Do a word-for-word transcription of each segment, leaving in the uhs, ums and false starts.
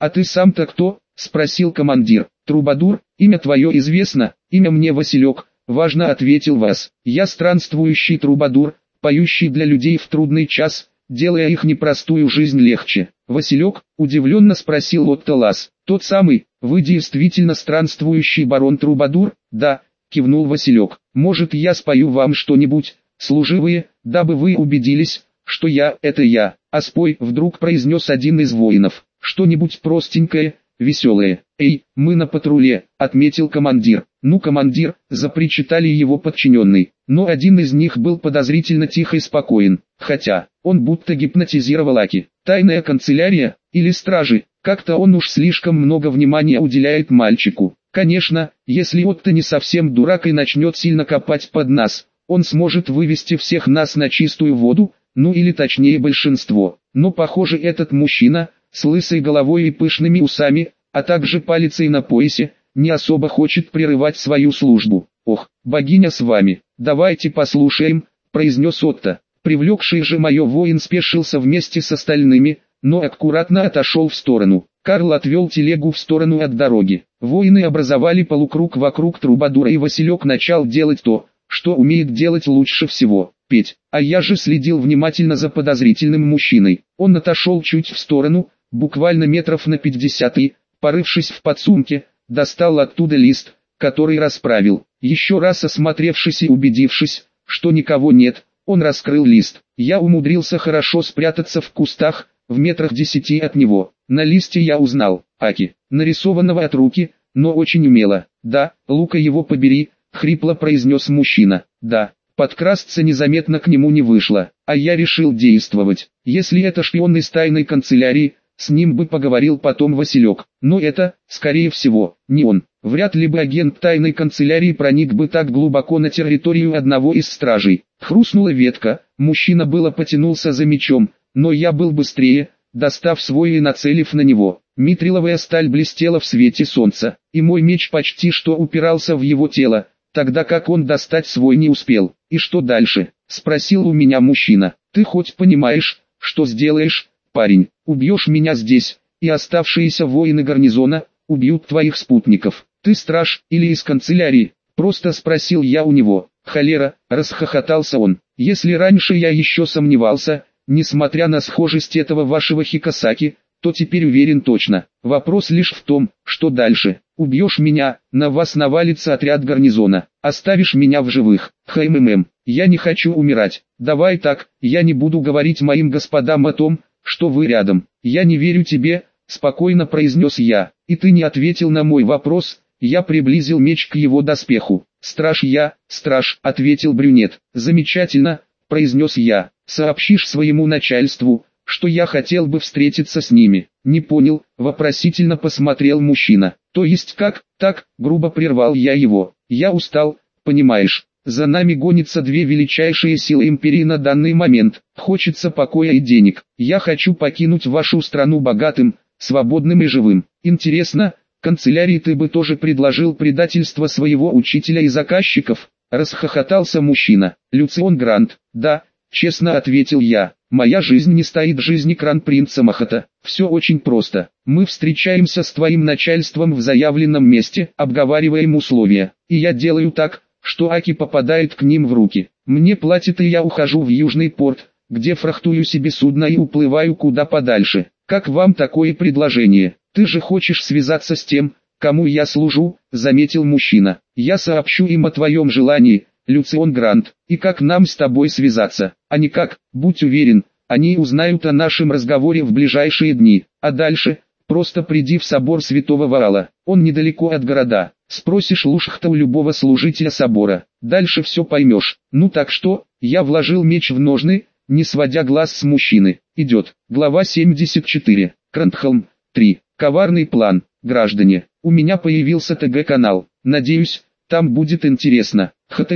«А ты сам-то кто?» — спросил командир. «Трубадур, имя твое известно, имя мне Василек», — важно ответил Вас. «Я странствующий трубадур, поющий для людей в трудный час, делая их непростую жизнь легче». «Василек?» — удивленно спросил Отто Лас. «Тот самый, вы действительно странствующий барон Трубадур?» «Да», — кивнул Василек. «Может, я спою вам что-нибудь, служивые, дабы вы убедились, что я — это я?» «А спой», — вдруг произнес один из воинов. «Что-нибудь простенькое, веселое». «Эй, мы на патруле», — отметил командир. «Ну, командир», — запричитали его подчиненные. Но один из них был подозрительно тих и спокоен, хотя, он будто гипнотизировал Аки. «Тайная канцелярия, или стражи, как-то он уж слишком много внимания уделяет мальчику». Конечно, если Отто не совсем дурак и начнет сильно копать под нас, он сможет вывести всех нас на чистую воду, ну или точнее большинство. Но похоже этот мужчина, с лысой головой и пышными усами, а также палицей на поясе, не особо хочет прерывать свою службу. «Ох, богиня с вами, давайте послушаем», — произнес Отто. Привлекший же мое воин спешился вместе с остальными, но аккуратно отошел в сторону. Карл отвел телегу в сторону от дороги. Воины образовали полукруг вокруг Трубадура, и Василек начал делать то, что умеет делать лучше всего — петь. А я же следил внимательно за подозрительным мужчиной. Он отошел чуть в сторону, буквально метров на пятьдесят, и, порывшись в подсумке, достал оттуда лист, который расправил. Еще раз осмотревшись и убедившись, что никого нет, он раскрыл лист. Я умудрился хорошо спрятаться в кустах, в метрах десяти от него. На листе я узнал Аки, нарисованного от руки, но очень умело. «Да, Лука его побери», — хрипло произнес мужчина. «Да». Подкрасться незаметно к нему не вышло, а я решил действовать. Если это шпион из тайной канцелярии, с ним бы поговорил потом Василек. Но это, скорее всего, не он. Вряд ли бы агент тайной канцелярии проник бы так глубоко на территорию одного из стражей. Хрустнула ветка, мужчина было потянулся за мечом, но я был быстрее, достав свой и нацелив на него. Митриловая сталь блестела в свете солнца, и мой меч почти что упирался в его тело, тогда как он достать свой не успел. «И что дальше?» — спросил у меня мужчина. «Ты хоть понимаешь, что сделаешь, парень? Убьешь меня здесь, и оставшиеся воины гарнизона убьют твоих спутников. Ты страж или из канцелярии?» — просто спросил я у него. «Холера!» — расхохотался он. «Если раньше я еще сомневался, несмотря на схожесть этого вашего Хикосаки, то теперь уверен точно. Вопрос лишь в том, что дальше. Убьешь меня, на вас навалится отряд гарнизона. Оставишь меня в живых. Хммм, я не хочу умирать. Давай так, я не буду говорить моим господам о том, что вы рядом. Я не верю тебе», — спокойно произнес я. «И ты не ответил на мой вопрос». Я приблизил меч к его доспеху. «Страж я, страж», — ответил брюнет. «Замечательно», — произнес я. «Сообщишь своему начальству, что я хотел бы встретиться с ними». «Не понял», — вопросительно посмотрел мужчина. «То есть как?» «Так», — грубо прервал я его. «Я устал, понимаешь. За нами гонятся две величайшие силы империи на данный момент. Хочется покоя и денег. Я хочу покинуть вашу страну богатым, свободным и живым. Интересно, канцелярии ты бы тоже предложил предательство своего учителя и заказчиков?» — расхохотался мужчина. «Люцион Грант». «Да», — честно ответил я. «Моя жизнь не стоит жизни кронпринца Махата. Все очень просто. Мы встречаемся с твоим начальством в заявленном месте, обговариваем условия. И я делаю так, что Аки попадает к ним в руки. Мне платят, и я ухожу в Южный порт, где фрахтую себе судно и уплываю куда подальше. Как вам такое предложение? Ты же хочешь связаться с тем, кому я служу?» — заметил мужчина. «Я сообщу им о твоем желании, Люцион Грант. И как нам с тобой связаться?» «А никак, будь уверен, они узнают о нашем разговоре в ближайшие дни. А дальше, просто приди в собор Святого Ваала. Он недалеко от города. Спросишь Лушхта у любого служителя собора. Дальше все поймешь. Ну так что?» Я вложил меч в ножны, не сводя глаз с мужчины. «Идет». Глава семьдесят четыре. Крантхолм. три. Коварный план. Граждане, у меня появился ТГ-канал. Надеюсь, там будет интересно.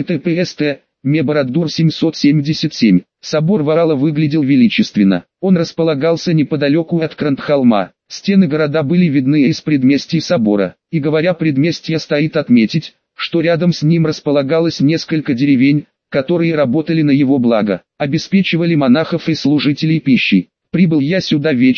https Мебороддур семьсот семьдесят семь. Собор Ваала выглядел величественно. Он располагался неподалеку от Крантхолма. Стены города были видны из предместий собора. И говоря предместья, стоит отметить, что рядом с ним располагалось несколько деревень, которые работали на его благо, обеспечивали монахов и служителей пищей. Прибыл я сюда вечером,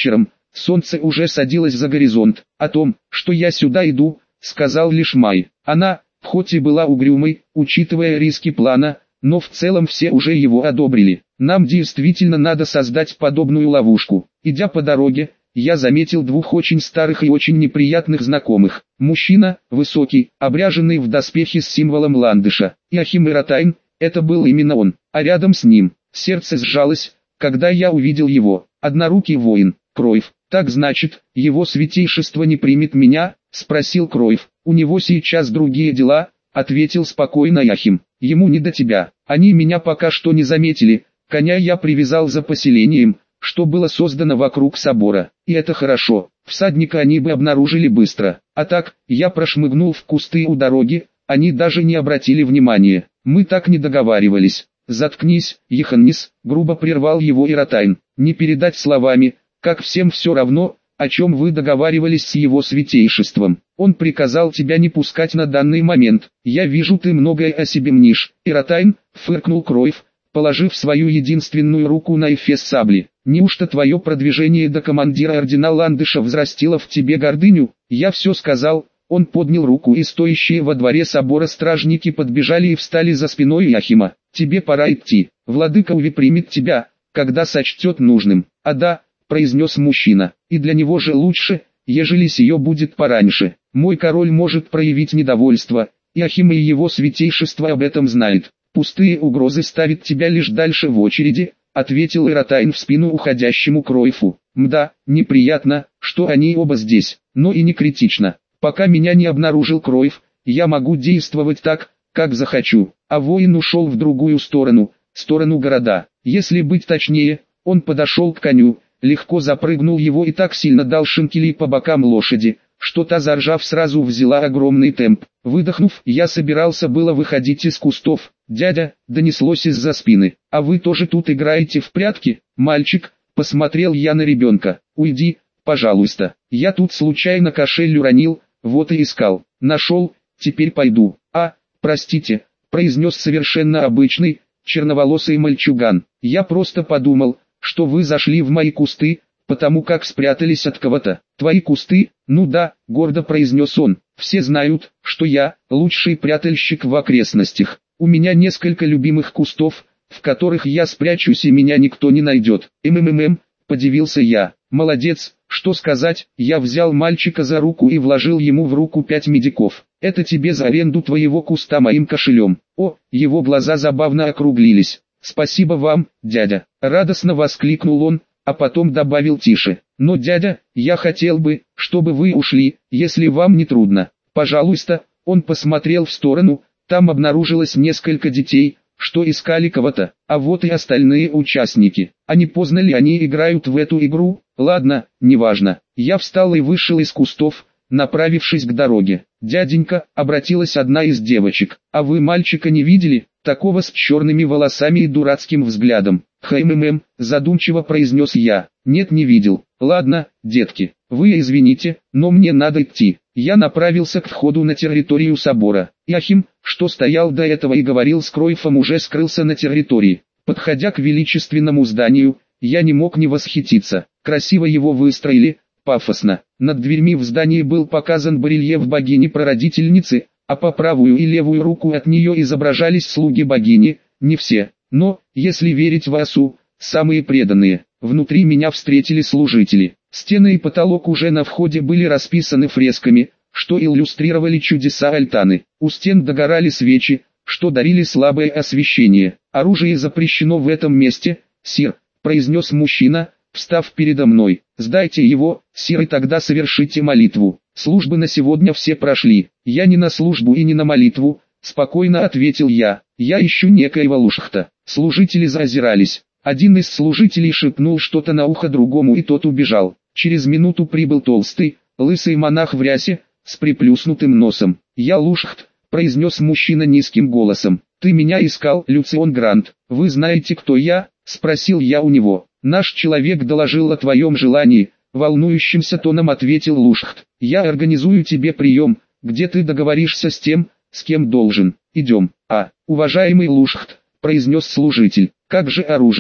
Солнце уже садилось за горизонт. О том, что я сюда иду, сказал лишь Май. Она, хоть и была угрюмой, учитывая риски плана, но в целом все уже его одобрили. Нам действительно надо создать подобную ловушку. Идя по дороге, я заметил двух очень старых и очень неприятных знакомых. Мужчина, высокий, обряженный в доспехи с символом ландыша, и Ахим Иратайн, это был именно он, а рядом с ним, сердце сжалось, когда я увидел его, однорукий воин, Кройв. Так значит, его святейшество не примет меня, спросил Кройв. У него сейчас другие дела, ответил спокойно Ахим. Ему не до тебя, они меня пока что не заметили, коня я привязал за поселением, что было создано вокруг собора, и это хорошо, всадника они бы обнаружили быстро, а так, я прошмыгнул в кусты у дороги, они даже не обратили внимания, мы так не договаривались. Заткнись, Еханнис, грубо прервал его Иратайн, не передать словами, как всем все равно, о чем вы договаривались с его святейшеством. Он приказал тебя не пускать на данный момент. Я вижу, ты многое о себе мнишь. Иратайн, фыркнул Кройв, положив свою единственную руку на эфес сабли. Неужто твое продвижение до командира ордена Ландыша взрастило в тебе гордыню? Я все сказал. Он поднял руку, и стоящие во дворе собора стражники подбежали и встали за спиной Ахима. Тебе пора идти. Владыка Уви примет тебя, когда сочтет нужным. А да, произнес мужчина, и для него же лучше, ежели сие будет пораньше. Мой король может проявить недовольство, и Ахим и его святейшество об этом знает. Пустые угрозы ставят тебя лишь дальше в очереди, ответил Иратайн в спину уходящему Кройфу. Мда, неприятно, что они оба здесь, но и не критично. Пока меня не обнаружил Кройф, я могу действовать так, как захочу. А воин ушел в другую сторону, сторону города. Если быть точнее, он подошел к коню, легко запрыгнул его и так сильно дал шинкелей по бокам лошади, что та, заржав, сразу взяла огромный темп. Выдохнув, я собирался было выходить из кустов. «Дядя», донеслось из-за спины, «а вы тоже тут играете в прятки?» «Мальчик», посмотрел я на ребенка, «уйди, пожалуйста, я тут случайно кошель уронил, вот и искал, нашел, теперь пойду». «А, простите», произнес совершенно обычный, черноволосый мальчуган, «я просто подумал, что вы зашли в мои кусты, потому как спрятались от кого-то». «Твои кусты?» «Ну да», гордо произнес он, «все знают, что я лучший прятальщик в окрестностях. У меня несколько любимых кустов, в которых я спрячусь и меня никто не найдет». «МММ», подивился я, «молодец, что сказать». Я взял мальчика за руку и вложил ему в руку пять медиков. «Это тебе за аренду твоего куста моим кошелем». О, его глаза забавно округлились. «Спасибо вам, дядя», радостно воскликнул он, а потом добавил тише. «Но, дядя, я хотел бы, чтобы вы ушли, если вам не трудно. Пожалуйста». Он посмотрел в сторону, там обнаружилось несколько детей, что искали кого-то, а вот и остальные участники. А не поздно ли они играют в эту игру? Ладно, неважно. Я встал и вышел из кустов, направившись к дороге. «Дяденька», обратилась одна из девочек, «а вы мальчика не видели, такого с черными волосами и дурацким взглядом?» «Хммм», задумчиво произнес я, «нет, не видел». «Ладно, детки, вы извините, но мне надо идти». Я направился к входу на территорию собора. Ахим, что стоял до этого и говорил с Кройфом, уже скрылся на территории. Подходя к величественному зданию, я не мог не восхититься. Красиво его выстроили, пафосно. Над дверьми в здании был показан барельеф богини-прародительницы, а по правую и левую руку от нее изображались слуги богини, не все, но, если верить Васу, самые преданные. Внутри меня встретили служители. Стены и потолок уже на входе были расписаны фресками, что иллюстрировали чудеса Альтаны. У стен догорали свечи, что дарили слабое освещение. «Оружие запрещено в этом месте, сир», произнес мужчина, встав передо мной. «Сдайте его, сир, и тогда совершите молитву». «Службы на сегодня все прошли. Я не на службу и не на молитву», спокойно ответил я. «Я ищу некоего Лушхта». Служители заозирались. Один из служителей шепнул что-то на ухо другому, и тот убежал. Через минуту прибыл толстый, лысый монах в рясе, с приплюснутым носом. «Я Лушхт», произнес мужчина низким голосом. «Ты меня искал, Люцион Грант. Вы знаете, кто я?» спросил я у него. «Наш человек доложил о твоем желании», волнующимся тоном ответил Лушхт. «Я организую тебе прием, где ты договоришься с тем, с кем должен. Идем». «А, уважаемый Лушхт», произнес служитель, «как же оружие?»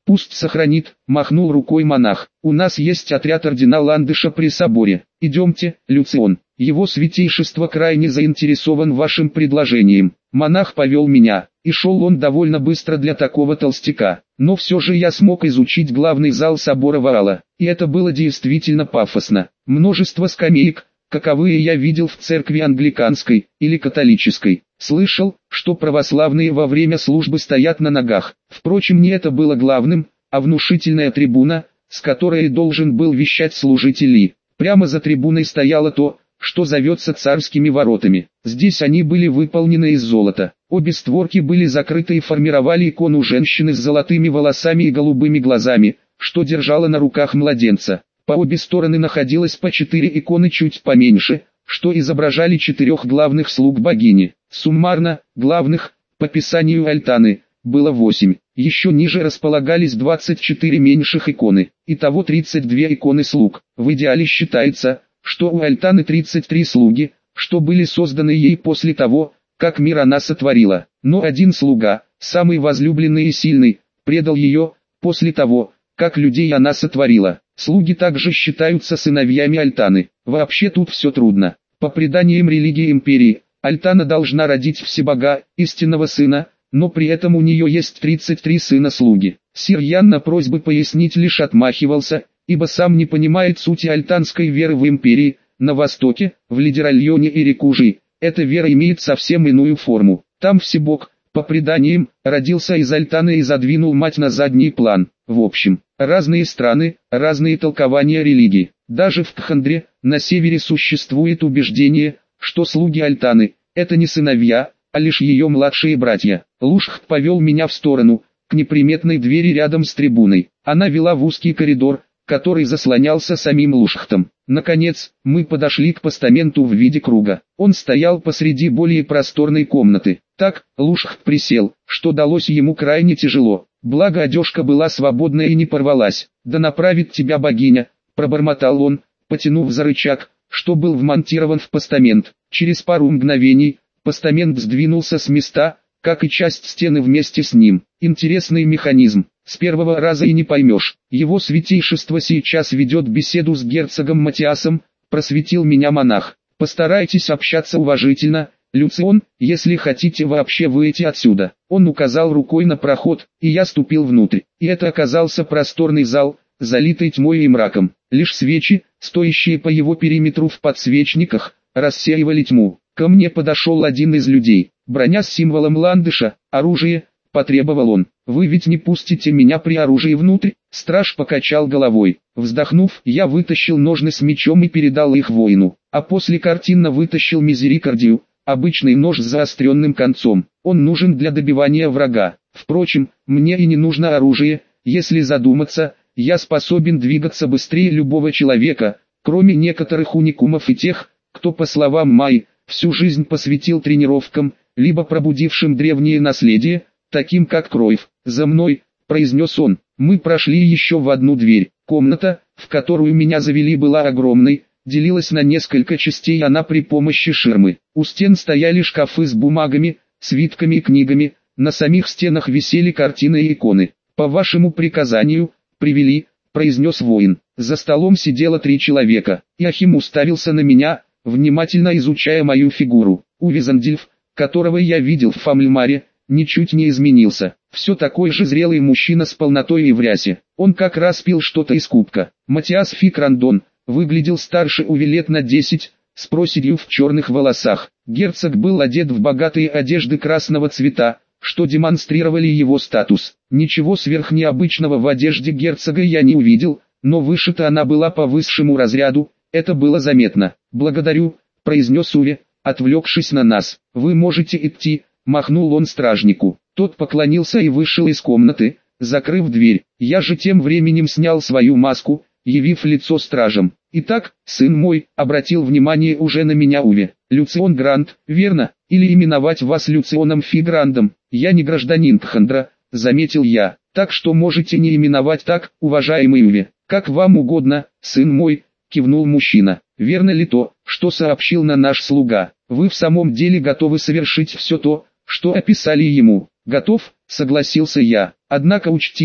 Пусть сохранит, махнул рукой монах. У нас есть отряд ордена Ландыша при соборе. Идемте, Люцион. Его святейшество крайне заинтересован вашим предложением. Монах повел меня, и шел он довольно быстро для такого толстяка. Но все же я смог изучить главный зал собора Ваала, и это было действительно пафосно. Множество скамеек, каковые я видел в церкви англиканской или католической. Слышал, что православные во время службы стоят на ногах. Впрочем, не это было главным, а внушительная трибуна, с которой должен был вещать служитель Ли. Прямо за трибуной стояло то, что зовется царскими воротами. Здесь они были выполнены из золота. Обе створки были закрыты и формировали икону женщины с золотыми волосами и голубыми глазами, что держала на руках младенца. По обе стороны находилось по четыре иконы чуть поменьше, что изображали четырех главных слуг богини. Суммарно, главных, по писанию Альтаны, было восемь. Еще ниже располагались двадцать четыре меньших иконы. Итого тридцать две иконы слуг. В идеале считается, что у Альтаны тридцать три слуги, что были созданы ей после того, как мир она сотворила. Но один слуга, самый возлюбленный и сильный, предал ее, после того, как людей она сотворила. Слуги также считаются сыновьями Альтаны. Вообще тут все трудно. По преданиям религии империи, Альтана должна родить Всебога, истинного сына, но при этом у нее есть тридцать три сына-слуги. Сир Ян на просьбы пояснить лишь отмахивался, ибо сам не понимает сути альтанской веры в империи. На востоке, в Лидеральоне и Рекужи, эта вера имеет совсем иную форму. Там Всебог, по преданиям, родился из Альтаны и задвинул мать на задний план. В общем, разные страны, разные толкования религии. Даже в Кхандре, на севере, существует убеждение, что слуги Альтаны – это не сыновья, а лишь ее младшие братья. Лушхт повел меня в сторону, к неприметной двери рядом с трибуной. Она вела в узкий коридор, который заслонялся самим Лушхтом. Наконец, мы подошли к постаменту в виде круга. Он стоял посреди более просторной комнаты. Так, Лушхт присел, что далось ему крайне тяжело. Благо одежка была свободная и не порвалась. «Да направит тебя богиня», — пробормотал он, потянув за рычаг, что был вмонтирован в постамент. Через пару мгновений, постамент сдвинулся с места, как и часть стены вместе с ним. Интересный механизм. С первого раза и не поймешь. Его святейшество сейчас ведет беседу с герцогом Матиасом, просветил меня монах. Постарайтесь общаться уважительно, Люцион, если хотите вообще выйти отсюда. Он указал рукой на проход, и я ступил внутрь. И это оказался просторный зал, залитый тьмой и мраком. Лишь свечи, стоящие по его периметру в подсвечниках, рассеивали тьму. Ко мне подошел один из людей. Броня с символом ландыша, оружие, потребовал он. «Вы ведь не пустите меня при оружии внутрь?» Страж покачал головой. Вздохнув, я вытащил ножны с мечом и передал их воину. А после картинно вытащил мизерикардию, обычный нож с заостренным концом. Он нужен для добивания врага. Впрочем, мне и не нужно оружие. Если задуматься, я способен двигаться быстрее любого человека, кроме некоторых уникумов и тех, кто, по словам Майи, всю жизнь посвятил тренировкам, либо пробудившим древнее наследие, таким как Кройф. «За мной», — произнес он. Мы прошли еще в одну дверь. Комната, в которую меня завели, была огромной, делилась на несколько частей она при помощи ширмы. У стен стояли шкафы с бумагами, свитками и книгами, на самих стенах висели картины и иконы. «По вашему приказанию, привели», — произнес воин. За столом сидело три человека. Иохим уставился на меня, внимательно изучая мою фигуру. Увизандильф, которого я видел в Фамльмаре, ничуть не изменился. Все такой же зрелый мужчина с полнотой и в рясе. Он как раз пил что-то из кубка. Матиас Фикрандон выглядел старше Уви лет на десять, с проседью в черных волосах. Герцог был одет в богатые одежды красного цвета, что демонстрировали его статус. Ничего сверхнеобычного в одежде герцога я не увидел, но вышита она была по высшему разряду, это было заметно. «Благодарю», — произнес Уви, отвлекшись на нас. «Вы можете идти», — махнул он стражнику. Тот поклонился и вышел из комнаты, закрыв дверь. Я же тем временем снял свою маску, явив лицо стражам. «Итак, сын мой», — обратил внимание уже на меня Уви. «Люцион Грант, верно? Или именовать вас Люционом Фиграндом? Я не гражданин Кхандра», — заметил я. «Так что можете не именовать так, уважаемый Уви. Как вам угодно, сын мой», — кивнул мужчина. «Верно ли то, что сообщил на наш слуга? Вы в самом деле готовы совершить все то, что описали ему?» «Готов», — согласился я. «Однако учтите,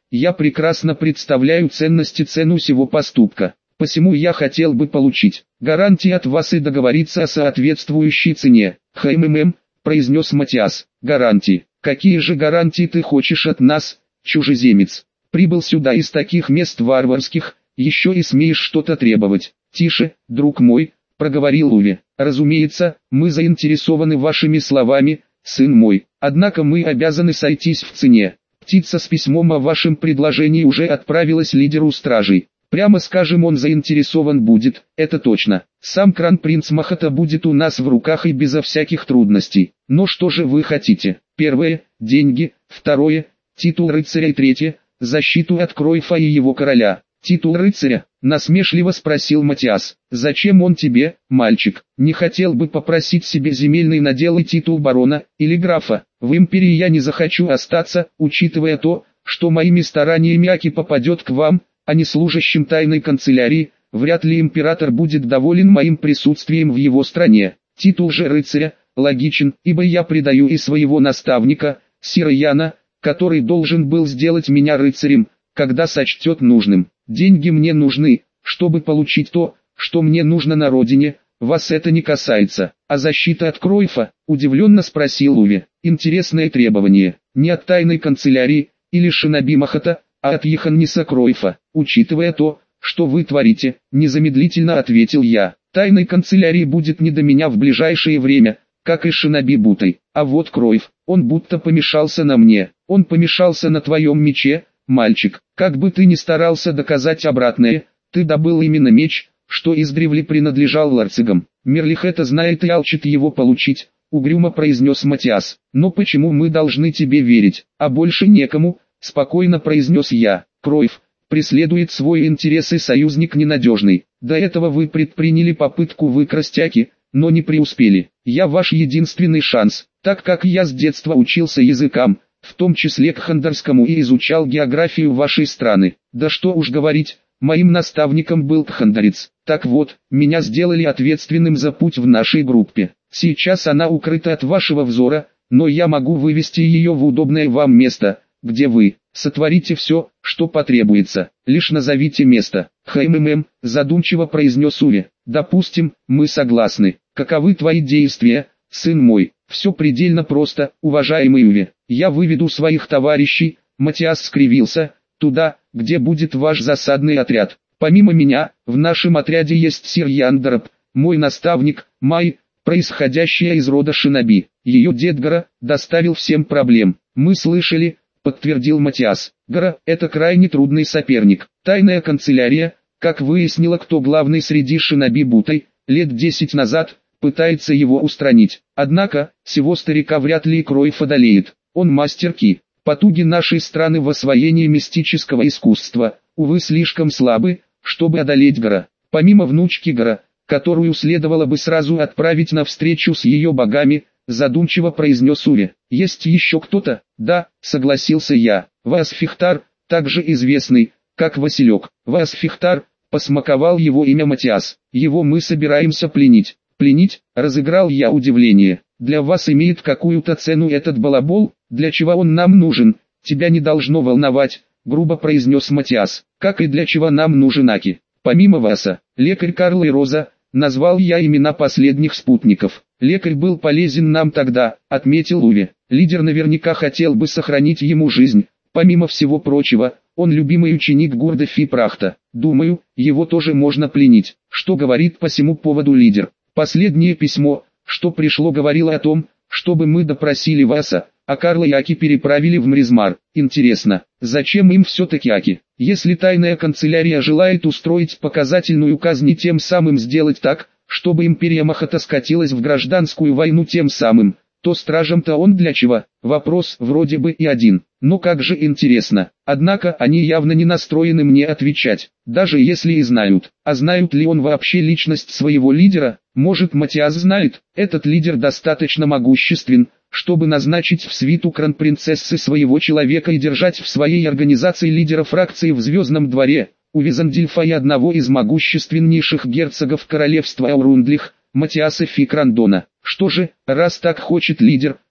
я прекрасно представляю ценность и цену сего поступка. Посему я хотел бы получить гарантии от вас и договориться о соответствующей цене. «Хмм», — произнес Матиас. «Гарантии? Какие же гарантии ты хочешь от нас, чужеземец? Прибыл сюда из таких мест варварских, еще и смеешь что-то требовать». «Тише, друг мой», — проговорил Уве. «Разумеется, мы заинтересованы вашими словами, сын мой, однако мы обязаны сойтись в цене. Птица с письмом о вашем предложении уже отправилась лидеру стражей. Прямо скажем, он заинтересован будет, это точно. Сам кронпринц Махата будет у нас в руках и безо всяких трудностей. Но что же вы хотите? Первое – деньги, второе – титул рыцаря и третье – защиту от Кройфа и его короля». «Титул рыцаря?» – насмешливо спросил Матиас. «Зачем он тебе, мальчик? Не хотел бы попросить себе земельный надел и титул барона, или графа? В империи я не захочу остаться, учитывая то, что моими стараниями Аки попадет к вам, а не служащим тайной канцелярии. Вряд ли император будет доволен моим присутствием в его стране. Титул же рыцаря логичен, ибо я предаю и своего наставника, Сира Яна, который должен был сделать меня рыцарем, когда сочтет нужным. Деньги мне нужны, чтобы получить то, что мне нужно на родине, вас это не касается». «А защита от Кройфа?» – удивленно спросил Уве. «Интересное требование, не от тайной канцелярии, или шиноби Махата, а от Йоханниса Кройфа. Учитывая то, что вы творите», – незамедлительно ответил я. «Тайной канцелярии будет не до меня в ближайшее время, как и шиноби Бутой. А вот Кройф, он будто помешался на мне, он помешался на твоем мече, мальчик. Как бы ты ни старался доказать обратное, ты добыл именно меч, что издревле принадлежал ларцигам. Мерлих это знает и алчит его получить», — угрюмо произнес Матиас. «Но почему мы должны тебе верить, а больше некому?» — спокойно произнес я. «Кройф преследует свой интерес и союзник ненадежный. До этого вы предприняли попытку выкрасть Аки, но не преуспели. Я ваш единственный шанс, так как я с детства учился языкам, в том числе кхандарскому, и изучал географию вашей страны. Да что уж говорить, моим наставником был кхандарец. Так вот, меня сделали ответственным за путь в нашей группе. Сейчас она укрыта от вашего взора, но я могу вывести ее в удобное вам место, где вы сотворите все, что потребуется. Лишь назовите место». «Хмм», задумчиво произнес Уве. «Допустим, мы согласны. Каковы твои действия, сын мой?» «Все предельно просто, уважаемый Уве. Я выведу своих товарищей», — Матиас скривился, «туда, где будет ваш засадный отряд. Помимо меня, в нашем отряде есть сир Яндараб, мой наставник, Май, происходящая из рода шиноби. Ее дед Гара доставил всем проблем. Мы слышали», — подтвердил Матиас. «Гара — это крайне трудный соперник. Тайная канцелярия, как выяснила, кто главный среди шиноби Бутой, лет десять назад, пытается его устранить. Однако, сего старика вряд ли и Кройф одолеет. Он мастер ки. Потуги нашей страны в освоении мистического искусства, увы, слишком слабы, чтобы одолеть Гара. Помимо внучки Гара, которую следовало бы сразу отправить на встречу с ее богами, задумчиво произнес Уве. «Есть еще кто-то?» «Да», согласился я. «Ваасфихтар, также известный, как Василек». «Ваасфихтар», посмаковал его имя Матиас. «Его мы собираемся пленить». «Пленить?» — разыграл я удивление. «Для вас имеет какую-то цену этот балабол? Для чего он нам нужен? Тебя не должно волновать», — грубо произнес Матиас. «Как и для чего нам нужен Аки? Помимо Васа, лекарь Карл и Роза», назвал я имена последних спутников. «Лекарь был полезен нам тогда», — отметил Уве. «Лидер наверняка хотел бы сохранить ему жизнь. Помимо всего прочего, он любимый ученик Гурда Фи Прахта. Думаю, его тоже можно пленить». «Что говорит по сему поводу лидер?» «Последнее письмо, что пришло, говорило о том, чтобы мы допросили Васа, а Карла и Аки переправили в Мризмар. Интересно, зачем им все-таки Аки? Если тайная канцелярия желает устроить показательную казнь и тем самым сделать так, чтобы империя Махата скатилась в гражданскую войну тем самым, то стражам-то он для чего?» Вопрос вроде бы и один, но как же интересно. Однако они явно не настроены мне отвечать, даже если и знают. А знают ли он вообще личность своего лидера? Может, Матиас знает? Этот лидер достаточно могуществен, чтобы назначить в свиту кронпринцессы своего человека и держать в своей организации лидера фракции в Звездном дворе, у Визандильфа и одного из могущественнейших герцогов королевства Аурундлих, Матиаса Фи Крандона. Что же, раз так хочет лидер,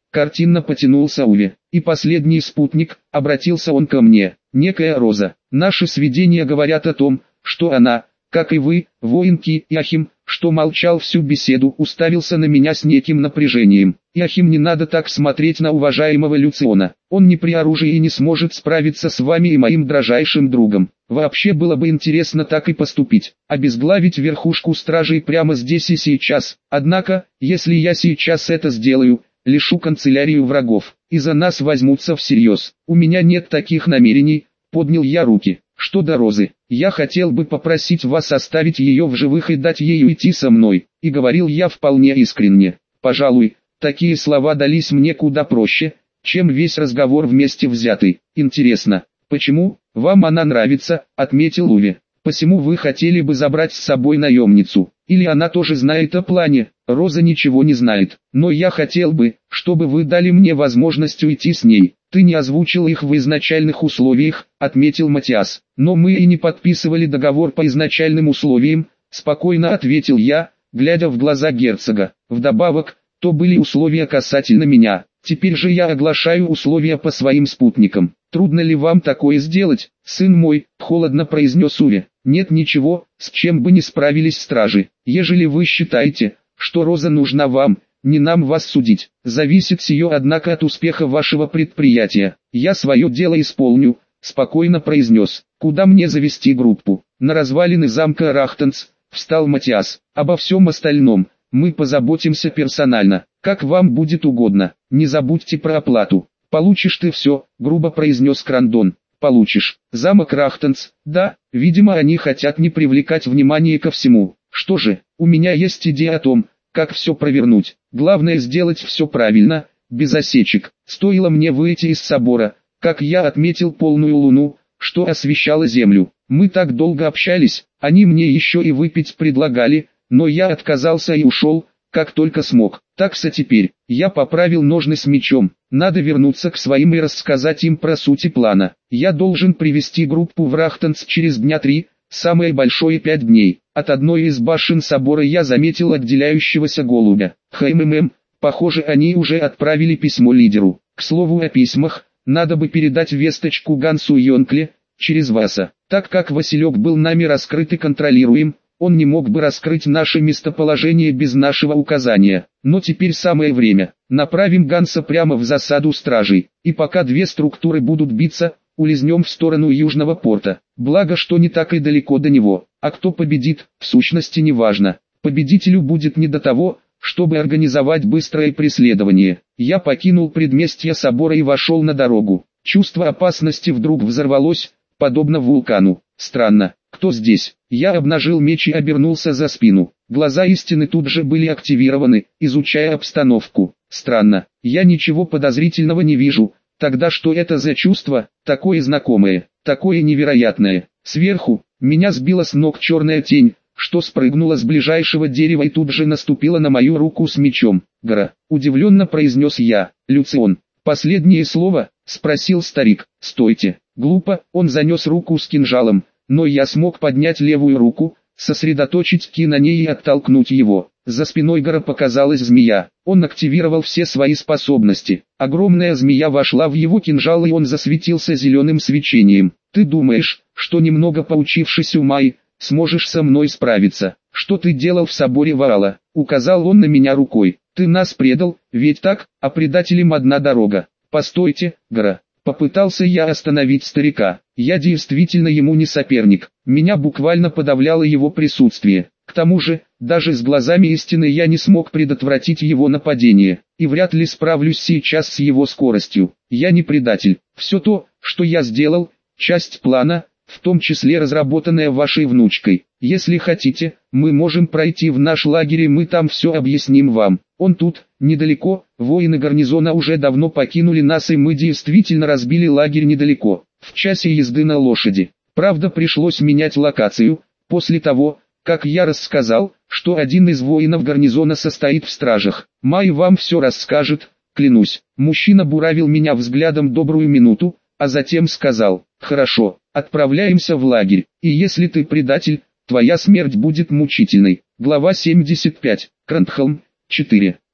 картинно потянулся Уве. И последний спутник, обратился он ко мне, некая Роза. Наши сведения говорят о том, что она, как и вы, воинки. Иохим, что молчал всю беседу, уставился на меня с неким напряжением. Иохим, не надо так смотреть на уважаемого Люциона. Он не при оружии и не сможет справиться с вами и моим дрожайшим другом. Вообще было бы интересно так и поступить, обезглавить верхушку стражей прямо здесь и сейчас. Однако, если я сейчас это сделаю, лишу канцелярию врагов, и за нас возьмутся всерьез. У меня нет таких намерений, поднял я руки. Что до Розы, я хотел бы попросить вас оставить ее в живых и дать ей уйти со мной, и говорил я вполне искренне. Пожалуй, такие слова дались мне куда проще, чем весь разговор вместе взятый. Интересно, почему вам она нравится, отметил Уве. Посему вы хотели бы забрать с собой наемницу, или она тоже знает о плане? Роза ничего не знает, но я хотел бы, чтобы вы дали мне возможность уйти с ней. Ты не озвучил их в изначальных условиях, отметил Матиас. Но мы и не подписывали договор по изначальным условиям, спокойно ответил я, глядя в глаза герцога. Вдобавок, то были условия касательно меня. Теперь же я оглашаю условия по своим спутникам. Трудно ли вам такое сделать, сын мой, холодно произнес Уве. Нет ничего, с чем бы не справились стражи. Ежели вы считаете, что Роза нужна вам, не нам вас судить. Зависит сие однако от успеха вашего предприятия. Я свое дело исполню, спокойно произнес. Куда мне завести группу? На развалины замка Рахтанс, встал Матиас. Обо всем остальном мы позаботимся персонально, как вам будет угодно. Не забудьте про оплату. Получишь ты все, грубо произнес Крандон. Получишь. Замок Рахтанс, да, видимо они хотят не привлекать внимание ко всему. Что же, у меня есть идея о том, как все провернуть. Главное сделать все правильно, без осечек. Стоило мне выйти из собора, как я отметил полную луну, что освещала землю. Мы так долго общались, они мне еще и выпить предлагали, но я отказался и ушел, как только смог. Так-со теперь, я поправил ножны с мечом. Надо вернуться к своим и рассказать им про суть плана. Я должен привести группу в Рахтанс через дня три, самое большое пять дней. От одной из башен собора я заметил отделяющегося голубя. Хмм, похоже они уже отправили письмо лидеру. К слову о письмах, надо бы передать весточку Гансу Йонкле, через Васа. Так как Василек был нами раскрыт и контролируем, он не мог бы раскрыть наше местоположение без нашего указания. Но теперь самое время. Направим Ганса прямо в засаду стражей. И пока две структуры будут биться, улизнем в сторону южного порта. Благо, что не так и далеко до него. А кто победит, в сущности не важно. Победителю будет не до того, чтобы организовать быстрое преследование. Я покинул предместье собора и вошел на дорогу. Чувство опасности вдруг взорвалось, подобно вулкану. Странно, кто здесь? Я обнажил меч и обернулся за спину. Глаза истины тут же были активированы, изучая обстановку. Странно, я ничего подозрительного не вижу. Тогда что это за чувство, такое знакомое, такое невероятное? Сверху, меня сбила с ног черная тень, что спрыгнула с ближайшего дерева и тут же наступила на мою руку с мечом. «Гора», удивленно произнес я. «Люцион, последнее слово?» — спросил старик. «Стойте». Глупо, он занес руку с кинжалом, но я смог поднять левую руку, сосредоточить ки на ней и оттолкнуть его. За спиной Гора показалась змея. Он активировал все свои способности. Огромная змея вошла в его кинжал и он засветился зеленым свечением. «Ты думаешь, что немного поучившись у Майи, сможешь со мной справиться? Что ты делал в соборе Ваала?» Указал он на меня рукой. «Ты нас предал, ведь так, а предателям одна дорога». «Постойте, Гора». Попытался я остановить старика. Я действительно ему не соперник. Меня буквально подавляло его присутствие. К тому же, даже с глазами истины я не смог предотвратить его нападение. И вряд ли справлюсь сейчас с его скоростью. Я не предатель. Все то, что я сделал, часть плана, в том числе разработанная вашей внучкой. Если хотите, мы можем пройти в наш лагерь и мы там все объясним вам. Он тут, недалеко, воины гарнизона уже давно покинули нас и мы действительно разбили лагерь недалеко, в часе езды на лошади. Правда пришлось менять локацию, после того, как я рассказал, что один из воинов гарнизона состоит в стражах. Май вам все расскажет, клянусь. Мужчина буравил меня взглядом добрую минуту, а затем сказал: «Хорошо, отправляемся в лагерь, и если ты предатель, твоя смерть будет мучительной». Глава семьдесят пять. Крандхелм. четыре.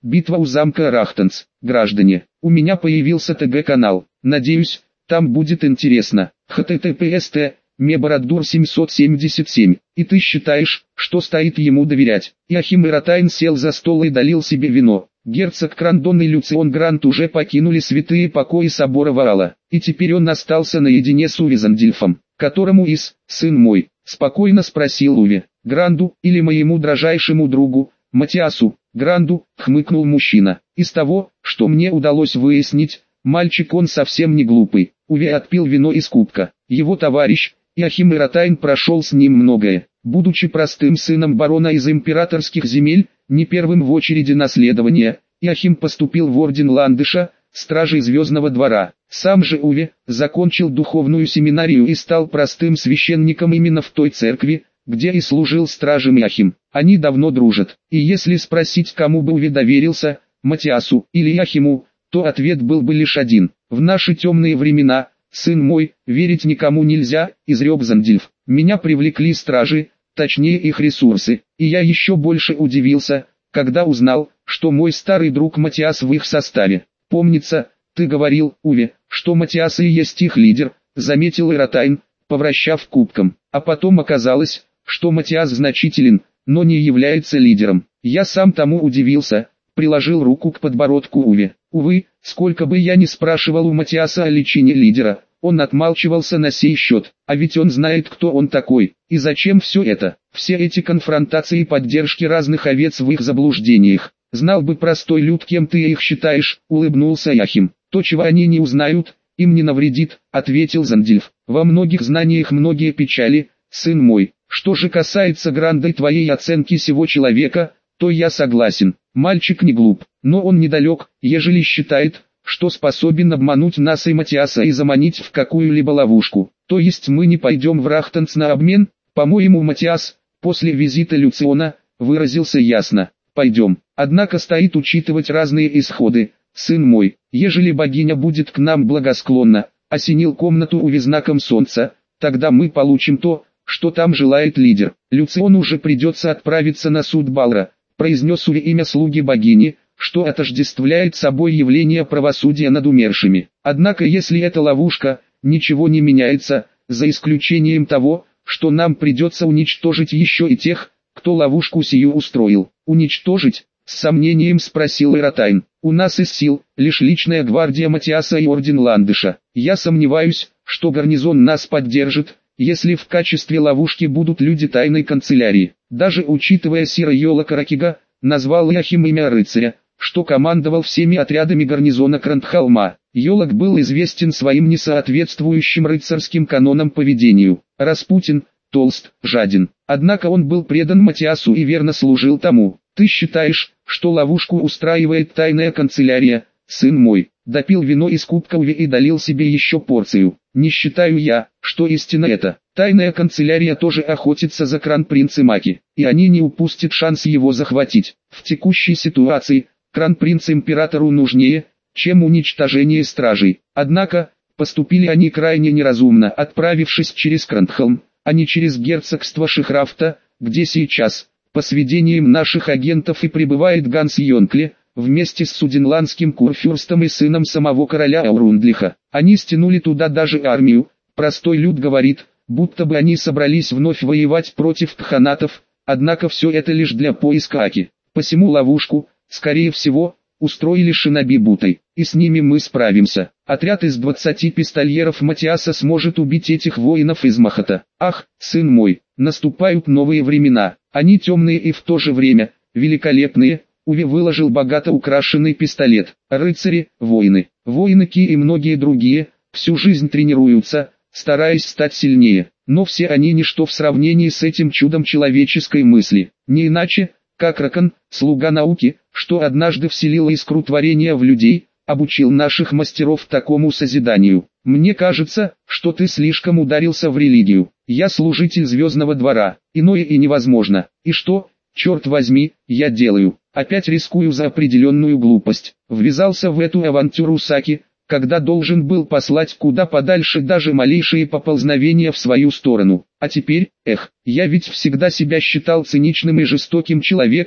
Битва у замка Рахтанс. Граждане, у меня появился ТГ-канал. Надеюсь, там будет интересно. httpst Мебарадур семьсот семьдесят семь. И ты считаешь, что стоит ему доверять? Иохим Иратайн сел за стол и долил себе вино. Герцог Крандон и Люцион Грант уже покинули святые покои собора Ваала, и теперь он остался наедине с Уве Зандильфом, которому из «сын мой», спокойно спросил Уве, Гранду или моему дрожайшему другу, Матиасу, Гранду, хмыкнул мужчина. Из того, что мне удалось выяснить, мальчик он совсем не глупый. Уве отпил вино из кубка. Его товарищ, Иохим Иратайн, прошел с ним многое. Будучи простым сыном барона из императорских земель, не первым в очереди наследования, Иохим поступил в орден Ландыша, стражей Звездного двора. Сам же Уве закончил духовную семинарию и стал простым священником именно в той церкви, где и служил стражем Иохим. Они давно дружат, и если спросить, кому бы Уве доверился, Матиасу или Иохиму, то ответ был бы лишь один. В наши темные времена, сын мой, верить никому нельзя, изрек Зандильф. Меня привлекли стражи, точнее их ресурсы, и я еще больше удивился, когда узнал, что мой старый друг Матиас в их составе. Помнится, ты говорил, Уве, что Матиас и есть их лидер, заметил Иратайн, повращав кубком. А потом оказалось, что Матиас значителен, но не является лидером. Я сам тому удивился, приложил руку к подбородку Уве. Увы, сколько бы я ни спрашивал у Матиаса о личине лидера, он отмалчивался на сей счет, а ведь он знает, кто он такой, и зачем все это, все эти конфронтации и поддержки разных овец в их заблуждениях. Знал бы простой люд, кем ты их считаешь, улыбнулся Иохим. То, чего они не узнают, им не навредит, ответил Зандильф. Во многих знаниях многие печали, сын мой. Что же касается Гранда и твоей оценки сего человека, то я согласен. Мальчик не глуп, но он недалек, ежели считает, что способен обмануть нас и Матиаса и заманить в какую-либо ловушку. То есть мы не пойдем в Рахтанс на обмен? По-моему, Матиас, после визита Люциона, выразился ясно. Пойдем. Однако стоит учитывать разные исходы. Сын мой, ежели богиня будет к нам благосклонна, осенил комнату Уве знаком солнца, тогда мы получим то, что там желает лидер. Люциону уже придется отправиться на суд Балра, произнес Уве имя слуги богини, что отождествляет собой явление правосудия над умершими. Однако если это ловушка, ничего не меняется, за исключением того, что нам придется уничтожить еще и тех, кто ловушку сию устроил. Уничтожить? С сомнением спросил Иратайн. У нас из сил, лишь личная гвардия Матиаса и орден Ландыша. Я сомневаюсь, что гарнизон нас поддержит, если в качестве ловушки будут люди тайной канцелярии. Даже учитывая Сира Йола Каракига, назвал Иохим имя рыцаря, что командовал всеми отрядами гарнизона Крандхалма. Йолак был известен своим несоответствующим рыцарским канонам поведению. Распутин, толст, жаден. Однако он был предан Матиасу и верно служил тому. Ты считаешь, что ловушку устраивает тайная канцелярия, сын мой? Допил вино из кубка Уве и долил себе еще порцию. Не считаю я, что истина это. Тайная канцелярия тоже охотится за кронпринцем Маки, и они не упустят шанс его захватить. В текущей ситуации, кронпринц императору нужнее, чем уничтожение стражей. Однако, поступили они крайне неразумно, отправившись через Крандхалм, а не через герцогство Шихрафта, где сейчас, по сведениям наших агентов, и пребывает Ганс Йонкле, вместе с Суденландским курфюрстом и сыном самого короля Аурундлиха. Они стянули туда даже армию. Простой люд говорит, будто бы они собрались вновь воевать против тханатов, однако все это лишь для поиска Аки. Посему ловушку, скорее всего, устроили шиноби Бутой, и с ними мы справимся. Отряд из двадцати пистольеров Матиаса сможет убить этих воинов из Махата. Ах, сын мой, наступают новые времена, они темные и в то же время великолепные. Уве выложил богато украшенный пистолет. Рыцари, воины, воины Ки и многие другие, всю жизнь тренируются, стараясь стать сильнее. Но все они ничто в сравнении с этим чудом человеческой мысли. Не иначе, как Ракон, слуга науки, что однажды вселил искру творения в людей, обучил наших мастеров такому созиданию. Мне кажется, что ты слишком ударился в религию. Я служитель Звездного двора, иное и невозможно. И что, черт возьми, я делаю? Опять рискую за определенную глупость. Ввязался в эту авантюру Саки, когда должен был послать куда подальше даже малейшие поползновения в свою сторону. А теперь, эх, я ведь всегда себя считал циничным и жестоким человеком,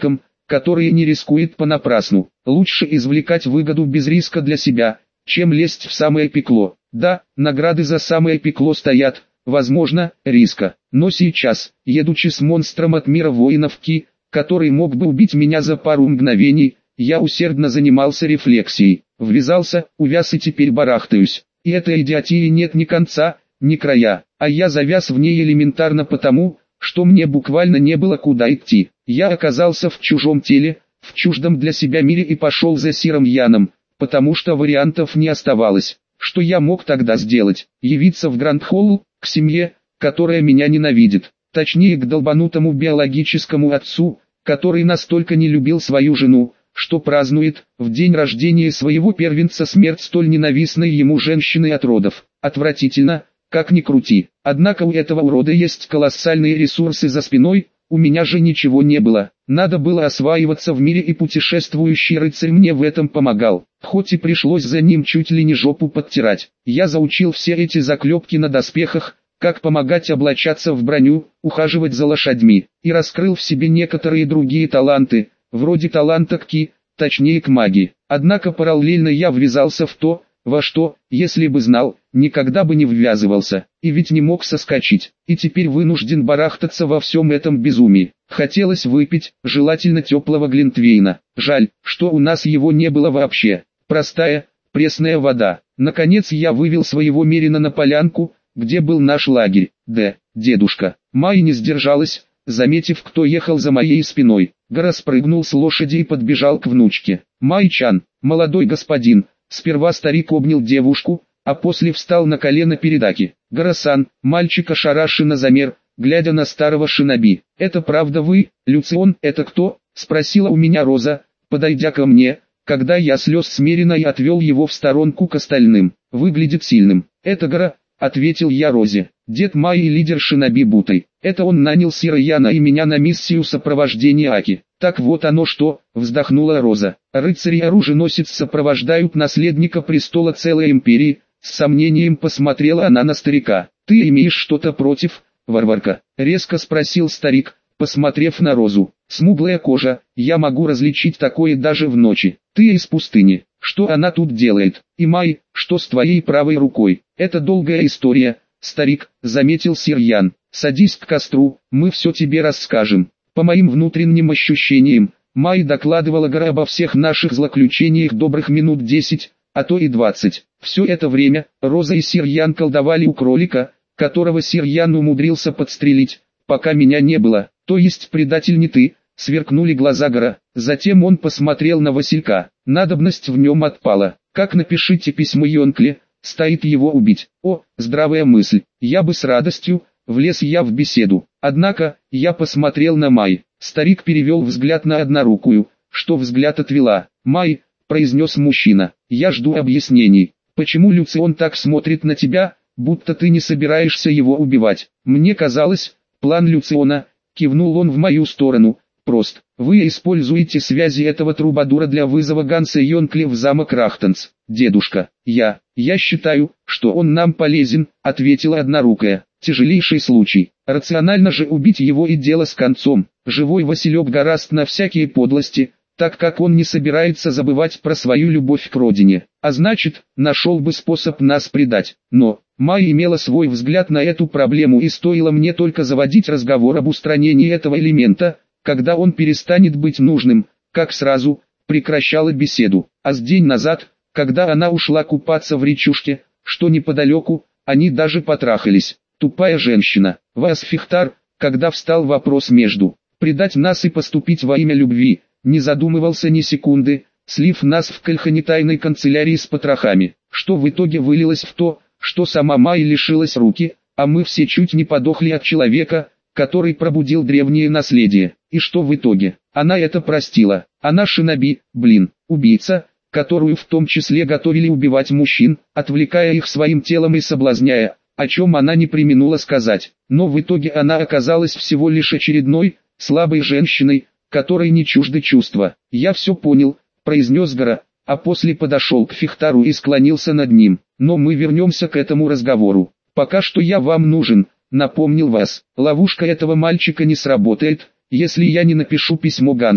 который не рискует понапрасну. Лучше извлекать выгоду без риска для себя, чем лезть в самое пекло. Да, награды за самое пекло стоят, возможно, риска. Но сейчас, едучи с монстром от мира воинов Ки, который мог бы убить меня за пару мгновений, я усердно занимался рефлексией. Ввязался, увяз и теперь барахтаюсь. И этой идиотии нет ни конца, ни края. А я завяз в ней элементарно потому, что мне буквально не было куда идти. Я оказался в чужом теле, в чуждом для себя мире и пошел за Сиром Яном, потому что вариантов не оставалось. Что я мог тогда сделать? Явиться в Гранд-Холл, к семье, которая меня ненавидит. Точнее, к долбанутому биологическому отцу, который настолько не любил свою жену, что празднует, в день рождения своего первенца, смерть столь ненавистной ему женщины от родов. Отвратительно, как ни крути. Однако у этого урода есть колоссальные ресурсы за спиной, у меня же ничего не было. Надо было осваиваться в мире, и путешествующий рыцарь мне в этом помогал. Хоть и пришлось за ним чуть ли не жопу подтирать. Я заучил все эти заклепки на доспехах, как помогать облачаться в броню, ухаживать за лошадьми, и раскрыл в себе некоторые другие таланты, вроде таланта к Ки, точнее к магии. Однако параллельно я ввязался в то, во что, если бы знал, никогда бы не ввязывался, и ведь не мог соскочить, и теперь вынужден барахтаться во всем этом безумии. Хотелось выпить, желательно теплого глинтвейна. Жаль, что у нас его не было вообще. Простая, пресная вода. Наконец я вывел своего мерина на полянку, где был наш лагерь. Д, дедушка. Май не сдержалась, заметив, кто ехал за моей спиной. Гора спрыгнул с лошади и подбежал к внучке. Май-чан, молодой господин. Сперва старик обнял девушку, а после встал на колено перед Аки. Гора-сан, мальчик ошарашенно замер, глядя на старого шиноби. «Это правда вы, Люцион?» «Это кто?» — спросила у меня Роза, подойдя ко мне, когда я слез смиренно и отвел его в сторонку к остальным. «Выглядит сильным». «Это Гора», — ответил я Розе. «Дед Май и лидер шиноби Бутай. Это он нанял Сира Яна и меня на миссию сопровождения Аки». «Так вот оно что», — вздохнула Роза. «Рыцарь и оруженосец сопровождают наследника престола целой империи». С сомнением посмотрела она на старика. «Ты имеешь что-то против, варварка?» — резко спросил старик, посмотрев на Розу. «Смуглая кожа, я могу различить такое даже в ночи. Ты из пустыни. Что она тут делает? И Май, что с твоей правой рукой?» «Это долгая история, старик», — заметил Сир Ян. «Садись к костру, мы все тебе расскажем». По моим внутренним ощущениям, Май докладывала Гора обо всех наших злоключениях добрых минут десять, а то и двадцать. Все это время Роза и Сир Ян колдовали у кролика, которого Сир Ян умудрился подстрелить, пока меня не было. «То есть предатель не ты?» — сверкнули глаза Гора. Затем он посмотрел на Василька. Надобность в нем отпала. «Как напишите письмо Йонкле, стоит его убить». «О, здравая мысль, я бы с радостью», — влез я в беседу. Однако, я посмотрел на Май. Старик перевел взгляд на однорукую, что взгляд отвела. «Май», — произнес мужчина, — «я жду объяснений. Почему Люцион так смотрит на тебя, будто ты не собираешься его убивать?» «Мне казалось, план Люциона», — кивнул он в мою сторону, — «прост. Вы используете связи этого трубадура для вызова Ганса Йонкли в замок Рахтанс». «Дедушка, я, я считаю, что он нам полезен», — ответила однорукая. «Тяжелейший случай. Рационально же убить его и дело с концом. Живой Василек гораст на всякие подлости, так как он не собирается забывать про свою любовь к родине, а значит, нашел бы способ нас предать». Но Май имела свой взгляд на эту проблему, и стоило мне только заводить разговор об устранении этого элемента, когда он перестанет быть нужным, как сразу прекращала беседу. А с день назад, когда она ушла купаться в речушке, что неподалеку, они даже потрахались. Тупая женщина. Васфихтар, когда встал вопрос между предать нас и поступить во имя любви, не задумывался ни секунды, слив нас в кальханитайной канцелярии с потрохами, что в итоге вылилось в то, что сама Май лишилась руки, а мы все чуть не подохли от человека, который пробудил древнее наследие. И что в итоге? Она это простила. Она шиноби, блин, убийца, которую в том числе готовили убивать мужчин, отвлекая их своим телом и соблазняя, о чем она не преминула сказать. Но в итоге она оказалась всего лишь очередной, слабой женщиной, которой не чужды чувства. «Я все понял», — произнес Гора, а после подошел к Фихтару и склонился над ним. «Но мы вернемся к этому разговору. Пока что я вам нужен», — напомнил вас. «Ловушка этого мальчика не сработает, если я не напишу письмо Гансу».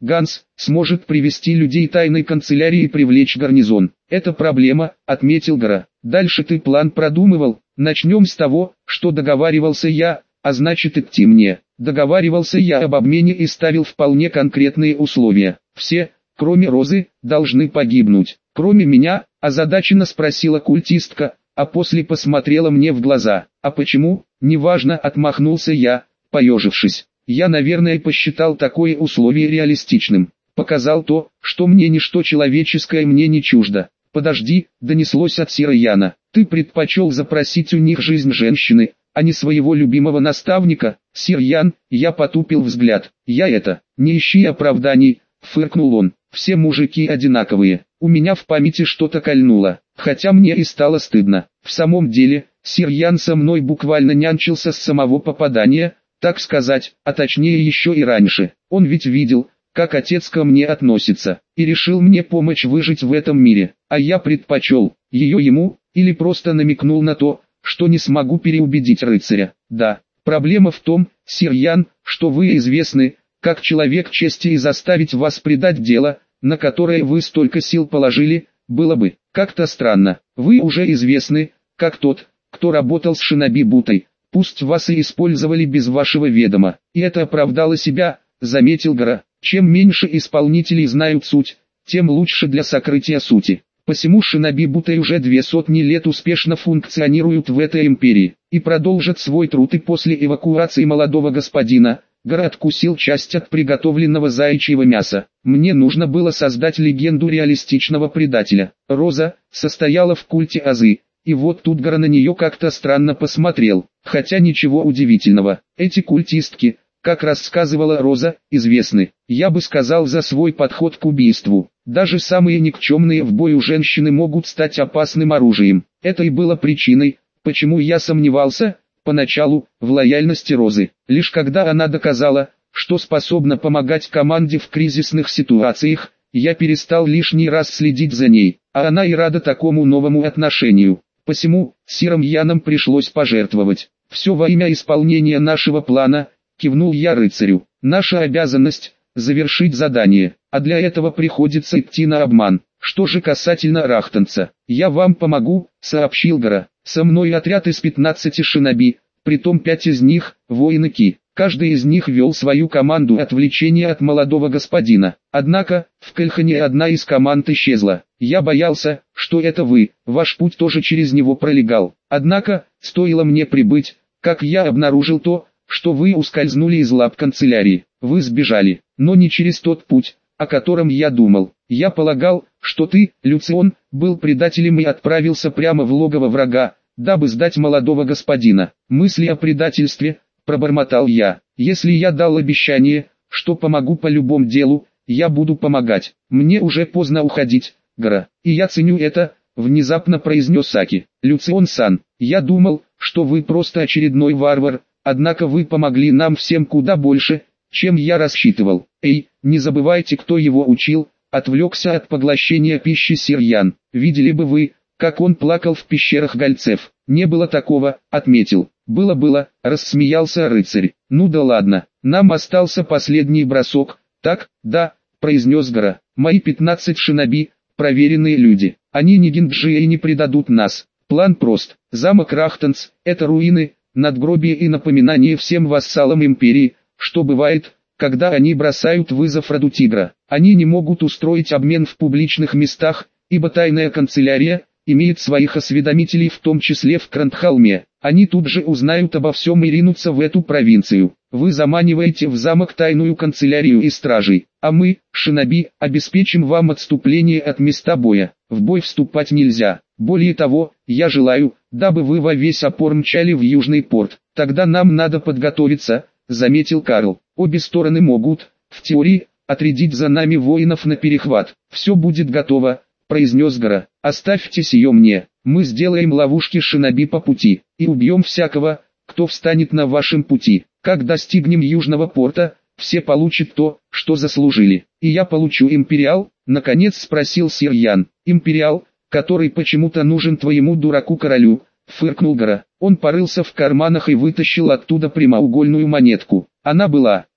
Ганс сможет привести людей тайной канцелярии и привлечь гарнизон. Это проблема, отметил Гара. Дальше ты план продумывал? Начнем с того, что договаривался я, а значит идти мне. Договаривался я об обмене и ставил вполне конкретные условия. Все, кроме Розы, должны погибнуть. Кроме меня, озадаченно спросила культистка, а после посмотрела мне в глаза. А почему? Неважно, отмахнулся я, поежившись. Я, наверное, посчитал такое условие реалистичным. Показал то, что мне ничто человеческое мне не чуждо. Подожди, донеслось от Сирояна. Ты предпочел запросить у них жизнь женщины, а не своего любимого наставника. Сирьян, я потупил взгляд. Я это, не ищи оправданий, фыркнул он. Все мужики одинаковые. У меня в памяти что-то кольнуло, хотя мне и стало стыдно. В самом деле, Сирьян со мной буквально нянчился с самого попадания, так сказать, а точнее еще и раньше. Он ведь видел, как отец ко мне относится, и решил мне помочь выжить в этом мире, а я предпочел ее ему, или просто намекнул на то, что не смогу переубедить рыцаря. Да, проблема в том, Сирьян, что вы известны, как человек чести, и заставить вас предать дело, на которое вы столько сил положили, было бы как-то странно. Вы уже известны, как тот, кто работал с Шиноби Бутой, пусть вас и использовали без вашего ведома, и это оправдало себя, заметил Гара. Чем меньше исполнителей знают суть, тем лучше для сокрытия сути. Посему Шиноби Бутай уже две сотни лет успешно функционируют в этой империи, и продолжат свой труд и после эвакуации молодого господина. Гара откусил часть от приготовленного заячьего мяса. Мне нужно было создать легенду реалистичного предателя. Роза состояла в культе Азы, и вот тут Гара на нее как-то странно посмотрел. Хотя ничего удивительного, эти культистки, как рассказывала Роза, известны, я бы сказал, за свой подход к убийству. Даже самые никчемные в бою женщины могут стать опасным оружием. Это и было причиной, почему я сомневался, поначалу, в лояльности Розы. Лишь когда она доказала, что способна помогать команде в кризисных ситуациях, я перестал лишний раз следить за ней, а она и рада такому новому отношению. Посему, Сиром Яном пришлось пожертвовать. Все во имя исполнения нашего плана, кивнул я рыцарю. Наша обязанность – завершить задание, а для этого приходится идти на обман. Что же касательно Рахтанца, я вам помогу, сообщил Гара. Со мной отряд из пятнадцати шиноби, притом пять из них – воины Ки. Каждый из них вел свою команду отвлечения от молодого господина. Однако, в Кельхане одна из команд исчезла. Я боялся, что это вы, ваш путь тоже через него пролегал. Однако, стоило мне прибыть, как я обнаружил то, что вы ускользнули из лап канцелярии. Вы сбежали, но не через тот путь, о котором я думал. Я полагал, что ты, Люцион, был предателем и отправился прямо в логово врага, дабы сдать молодого господина. Мысли о предательстве, пробормотал я. Если я дал обещание, что помогу по любому делу, я буду помогать. Мне уже поздно уходить, Гара, и я ценю это, внезапно произнес Аки. Люцион-сан, я думал, что вы просто очередной варвар, однако вы помогли нам всем куда больше, чем я рассчитывал. Эй, не забывайте, кто его учил, отвлекся от поглощения пищи Сирьян. Видели бы вы, как он плакал в пещерах гольцев. Не было такого, отметил. Было-было, рассмеялся рыцарь. Ну да ладно, нам остался последний бросок. Так, да, произнес Гара. Мои пятнадцать шиноби, проверенные люди. Они не гинджи и не предадут нас. План прост. Замок Рахтанц – это руины, надгробие и напоминание всем вассалам империи, что бывает, когда они бросают вызов роду Тигра. Они не могут устроить обмен в публичных местах, ибо тайная канцелярия имеет своих осведомителей, в том числе в Крантхалме. Они тут же узнают обо всем и ринутся в эту провинцию. Вы заманиваете в замок тайную канцелярию и стражей, а мы, шиноби, обеспечим вам отступление от места боя. В бой вступать нельзя. Более того, я желаю, дабы вы во весь опор мчали в Южный порт. Тогда нам надо подготовиться, заметил Карл. Обе стороны могут, в теории, отрядить за нами воинов на перехват. Все будет готово, произнес Гара. Оставьте сие мне. Мы сделаем ловушки шиноби по пути, и убьем всякого, кто встанет на вашем пути. Как достигнем Южного порта, все получат то, что заслужили. И я получу империал, наконец спросил Сирьян. Империал, который почему-то нужен твоему дураку-королю, фыркнул Гара. Он порылся в карманах и вытащил оттуда прямоугольную монетку. Она была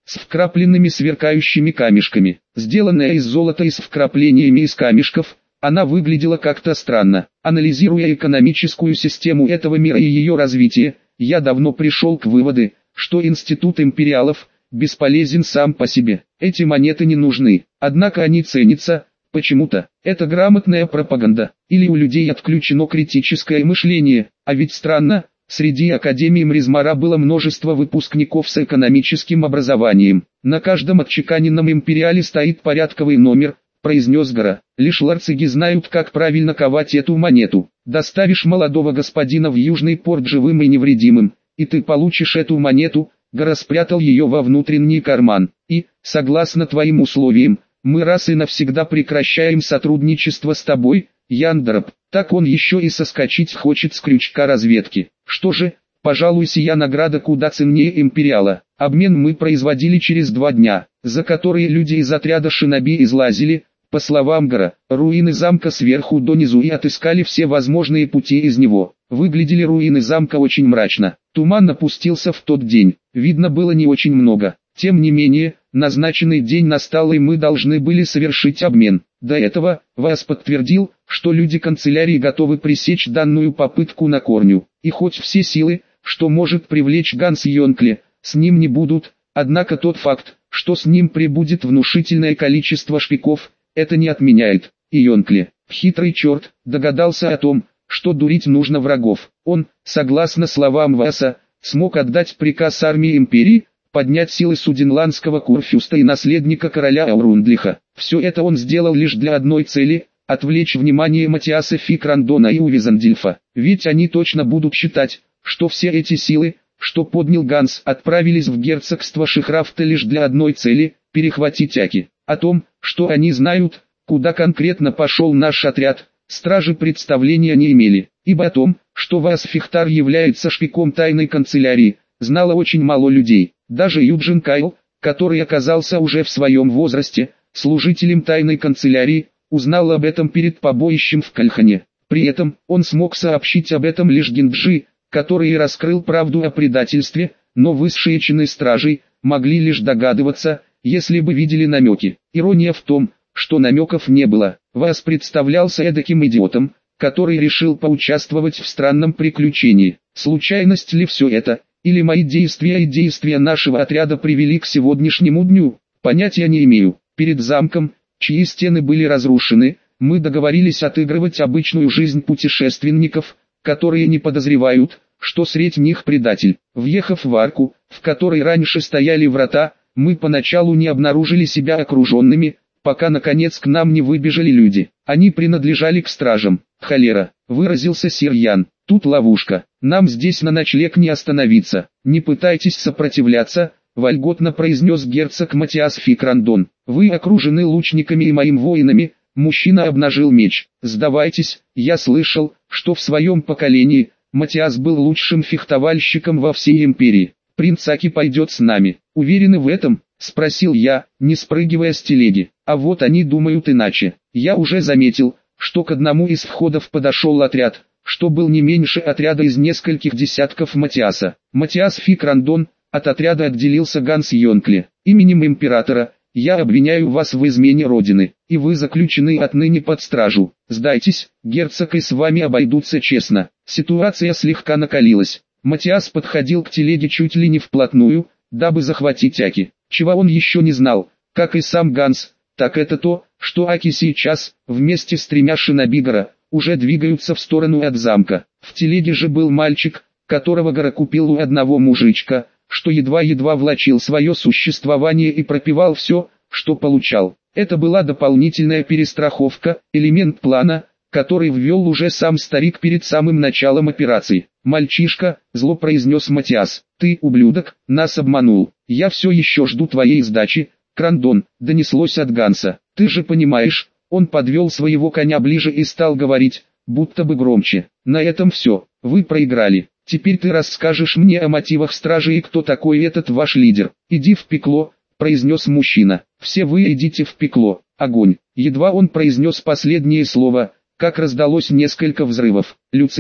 с вкрапленными сверкающими камешками. Сделанная из золота и с вкраплениями из камешков, она выглядела как-то странно. Анализируя экономическую систему этого мира и ее развитие, я давно пришел к выводу, что институт империалов бесполезен сам по себе. Эти монеты не нужны, однако они ценятся. Почему-то, это грамотная пропаганда, или у людей отключено критическое мышление, а ведь странно, среди Академии Мризмара было множество выпускников с экономическим образованием. На каждом отчеканенном империале стоит порядковый номер, произнес Гора. Лишь ларциги знают, как правильно ковать эту монету. Доставишь молодого господина в Южный порт живым и невредимым, и ты получишь эту монету. Гора спрятал ее во внутренний карман, и, согласно твоим условиям, мы раз и навсегда прекращаем сотрудничество с тобой, Яндроп. Так он еще и соскочить хочет с крючка разведки. Что же, пожалуй, сия награда куда ценнее империала. Обмен мы производили через два дня, за которые люди из отряда шиноби излазили, по словам Гора, руины замка сверху донизу и отыскали все возможные пути из него. Выглядели руины замка очень мрачно. Туман опустился в тот день, видно было не очень много. Тем не менее, назначенный день настал, и мы должны были совершить обмен. До этого, Вас подтвердил, что люди канцелярии готовы пресечь данную попытку на корню. И хоть все силы, что может привлечь Ганс Йонкли, с ним не будут, однако тот факт, что с ним прибудет внушительное количество шпиков, это не отменяет. И Йонкли, хитрый черт, догадался о том, что дурить нужно врагов. Он, согласно словам Васа, смог отдать приказ армии империи, поднять силы Суденландского Курфюста и наследника короля Аурундлиха. Все это он сделал лишь для одной цели – отвлечь внимание Матиаса Фикрандона и Увизандильфа. Ведь они точно будут считать, что все эти силы, что поднял Ганс, отправились в герцогство Шихрафта лишь для одной цели – перехватить Аки. О том, что они знают, куда конкретно пошел наш отряд, стражи представления не имели, ибо о том, что Вас Фихтар является шпиком тайной канцелярии, знало очень мало людей. Даже Юджин Кайл, который оказался уже в своем возрасте, служителем тайной канцелярии, узнал об этом перед побоищем в Кальхане. При этом, он смог сообщить об этом лишь Гинджи, который и раскрыл правду о предательстве, но высшие чины стражей могли лишь догадываться, если бы видели намеки. Ирония в том, что намеков не было. Вас представлялся эдаким идиотом, который решил поучаствовать в странном приключении. Случайность ли все это, или мои действия и действия нашего отряда привели к сегодняшнему дню? Понятия не имею. Перед замком, чьи стены были разрушены, мы договорились отыгрывать обычную жизнь путешественников, которые не подозревают, что средь них предатель. Въехав в арку, в которой раньше стояли врата, мы поначалу не обнаружили себя окруженными, пока наконец к нам не выбежали люди. Они принадлежали к стражам. Холера, выразился сир Ян, тут ловушка. Нам здесь на ночлег не остановиться. Не пытайтесь сопротивляться, вольготно произнес герцог Матиас Фикрандон. Вы окружены лучниками и моими воинами. Мужчина обнажил меч. Сдавайтесь, я слышал, что в своем поколении Матиас был лучшим фехтовальщиком во всей империи. Принц Аки пойдет с нами. Уверены в этом? Спросил я, не спрыгивая с телеги. А вот они думают иначе. Я уже заметил, что к одному из входов подошел отряд, что был не меньше отряда из нескольких десятков Матиаса. Матиас Фикрандон, от отряда отделился Ганс Йонкли. Именем императора, я обвиняю вас в измене родины, и вы заключены отныне под стражу. Сдайтесь, герцог, и с вами обойдутся честно. Ситуация слегка накалилась. Матиас подходил к телеге чуть ли не вплотную, дабы захватить Аки. Чего он еще не знал, как и сам Ганс, так это то, что Аки сейчас, вместе с тремя шиноби Гора, уже двигаются в сторону от замка. В телеге же был мальчик, которого Гора купил у одного мужичка, что едва-едва влачил свое существование и пропивал все, что получал. Это была дополнительная перестраховка, элемент плана, который ввел уже сам старик перед самым началом операции. «Мальчишка», — зло произнес Матиас, — «ты, ублюдок, нас обманул. Я все еще жду твоей сдачи, Крандон», — донеслось от Ганса. «Ты же понимаешь», — он подвел своего коня ближе и стал говорить, будто бы громче. «На этом все, вы проиграли. Теперь ты расскажешь мне о мотивах стражи и кто такой этот ваш лидер. Иди в пекло», — произнес мужчина. «Все вы идите в пекло. Огонь». Едва он произнес последнее слово, как раздалось несколько взрывов. «Люцион,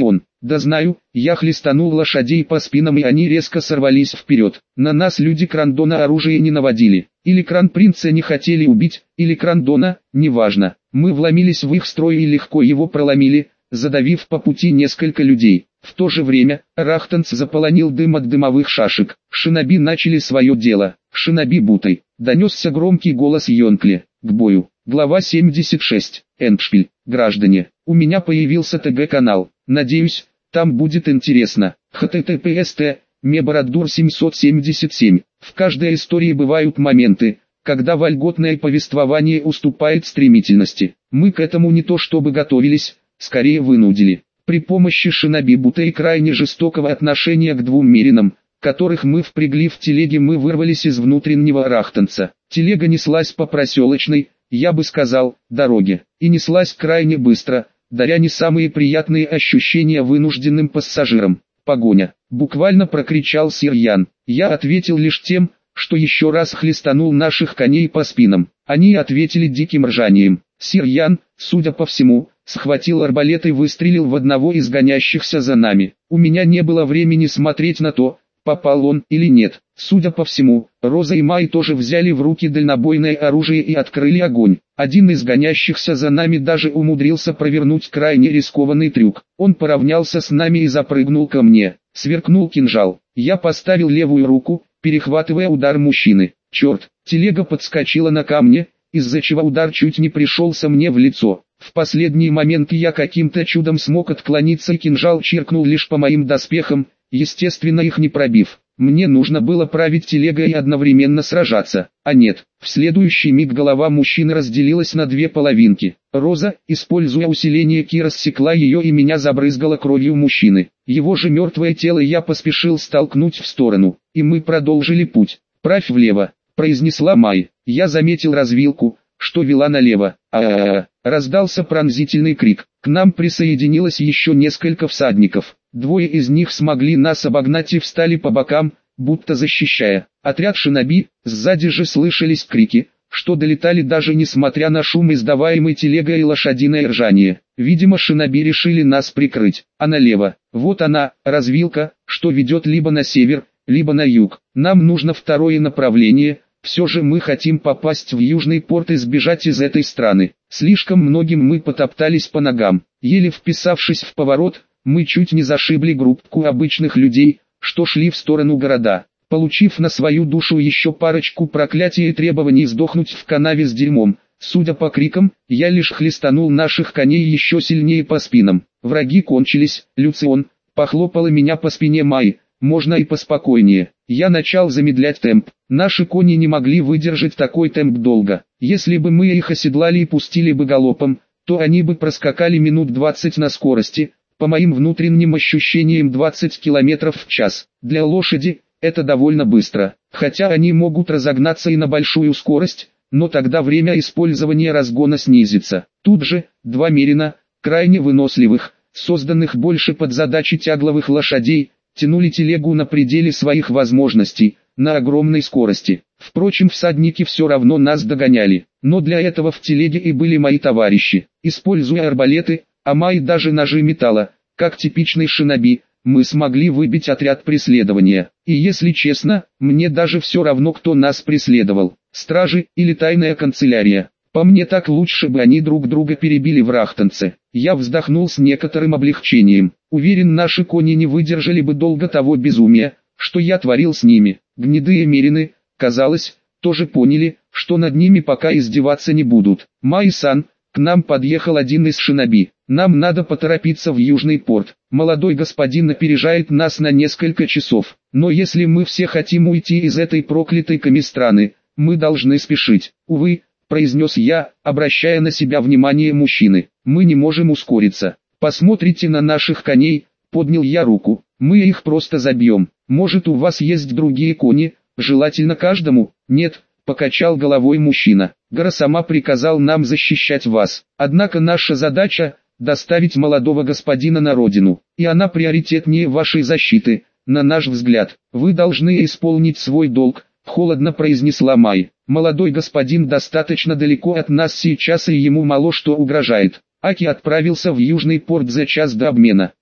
Да знаю, я хлестанул лошадей по спинам, и они резко сорвались вперед. На нас люди Крандона оружие не наводили. Или Кранпринца не хотели убить, или Крандона, неважно. Мы вломились в их строй и легко его проломили, задавив по пути несколько людей. В то же время, Рахтанц заполонил дым от дымовых шашек. Шиноби начали свое дело. Шиноби бутой. Донесся громкий голос Йонкли. К бою. Глава семьдесят шесть. Эндшпиль. Граждане, у меня появился ТГ-канал. Надеюсь, там будет интересно. httpst мебороддур семьсот семьдесят семь. В каждой истории бывают моменты, когда вольготное повествование уступает стремительности. Мы к этому не то чтобы готовились, скорее вынудили. При помощи шиноби бута и крайне жестокого отношения к двум меринам, которых мы впрягли в телеге, мы вырвались из внутреннего Рахтанца. Телега неслась по проселочной, я бы сказал, дороге, и неслась крайне быстро, даря не самые приятные ощущения вынужденным пассажирам. Погоня, буквально прокричал сир Ян. Я ответил лишь тем, что еще раз хлестанул наших коней по спинам. Они ответили диким ржанием. Сир Ян, судя по всему, схватил арбалет и выстрелил в одного из гонящихся за нами. У меня не было времени смотреть на то, попал он или нет. Судя по всему, Роза и Май тоже взяли в руки дальнобойное оружие и открыли огонь. Один из гонящихся за нами даже умудрился провернуть крайне рискованный трюк. Он поравнялся с нами и запрыгнул ко мне. Сверкнул кинжал. Я поставил левую руку, перехватывая удар мужчины. Черт, телега подскочила на камне, из-за чего удар чуть не пришелся мне в лицо. В последний момент я каким-то чудом смог отклониться, и кинжал чиркнул лишь по моим доспехам, естественно их не пробив. Мне нужно было править телегой и одновременно сражаться, а нет. В следующий миг голова мужчины разделилась на две половинки. Роза, используя усиление ки, рассекла ее и меня забрызгала кровью мужчины. Его же мертвое тело я поспешил столкнуть в сторону, и мы продолжили путь. «Правь влево», — произнесла Май. Я заметил развилку, что вела налево. А-а-а! Раздался пронзительный крик. К нам присоединилось еще несколько всадников. Двое из них смогли нас обогнать и встали по бокам, будто защищая. Отряд шиноби, сзади же слышались крики, что долетали даже несмотря на шум, издаваемый телегой, и лошадиное ржание. Видимо, шиноби решили нас прикрыть. А налево, вот она, развилка, что ведет либо на север, либо на юг. Нам нужно второе направление. Все же мы хотим попасть в Южный порт и сбежать из этой страны. Слишком многим мы потоптались по ногам. Еле вписавшись в поворот, мы чуть не зашибли группку обычных людей, что шли в сторону города. Получив на свою душу еще парочку проклятий и требований сдохнуть в канаве с дерьмом, судя по крикам, я лишь хлестанул наших коней еще сильнее по спинам. Враги кончились. Люцион, похлопала меня по спине Май. Можно и поспокойнее. Я начал замедлять темп. Наши кони не могли выдержать такой темп долго. Если бы мы их оседлали и пустили бы галопом, то они бы проскакали минут двадцать на скорости, по моим внутренним ощущениям двадцать километров в час. Для лошади это довольно быстро, хотя они могут разогнаться и на большую скорость, но тогда время использования разгона снизится. Тут же, два мерина, крайне выносливых, созданных больше под задачи тягловых лошадей, тянули телегу на пределе своих возможностей, на огромной скорости. Впрочем, всадники все равно нас догоняли, но для этого в телеге и были мои товарищи. Используя арбалеты, а Май даже ножи металла, как типичный шиноби, мы смогли выбить отряд преследования. И если честно, мне даже все равно, кто нас преследовал, стражи или тайная канцелярия. По мне, так лучше бы они друг друга перебили в Рахтанце. Я вздохнул с некоторым облегчением. Уверен, наши кони не выдержали бы долго того безумия, что я творил с ними. Гнедые мерины, казалось, тоже поняли, что над ними пока издеваться не будут. Май-сан, к нам подъехал один из шиноби. Нам надо поторопиться в Южный порт. Молодой господин опережает нас на несколько часов. Но если мы все хотим уйти из этой проклятой Камистраны, мы должны спешить. Увы, произнес я, обращая на себя внимание мужчины. Мы не можем ускориться. Посмотрите на наших коней, поднял я руку. Мы их просто забьем. Может, у вас есть другие кони, желательно каждому? Нет, покачал головой мужчина. Гора сама приказал нам защищать вас. Однако наша задача — доставить молодого господина на родину. И она приоритетнее вашей защиты, на наш взгляд. Вы должны исполнить свой долг, холодно произнесла Май. Молодой господин достаточно далеко от нас сейчас, и ему мало что угрожает. Аки отправился в Южный порт за час до обмена.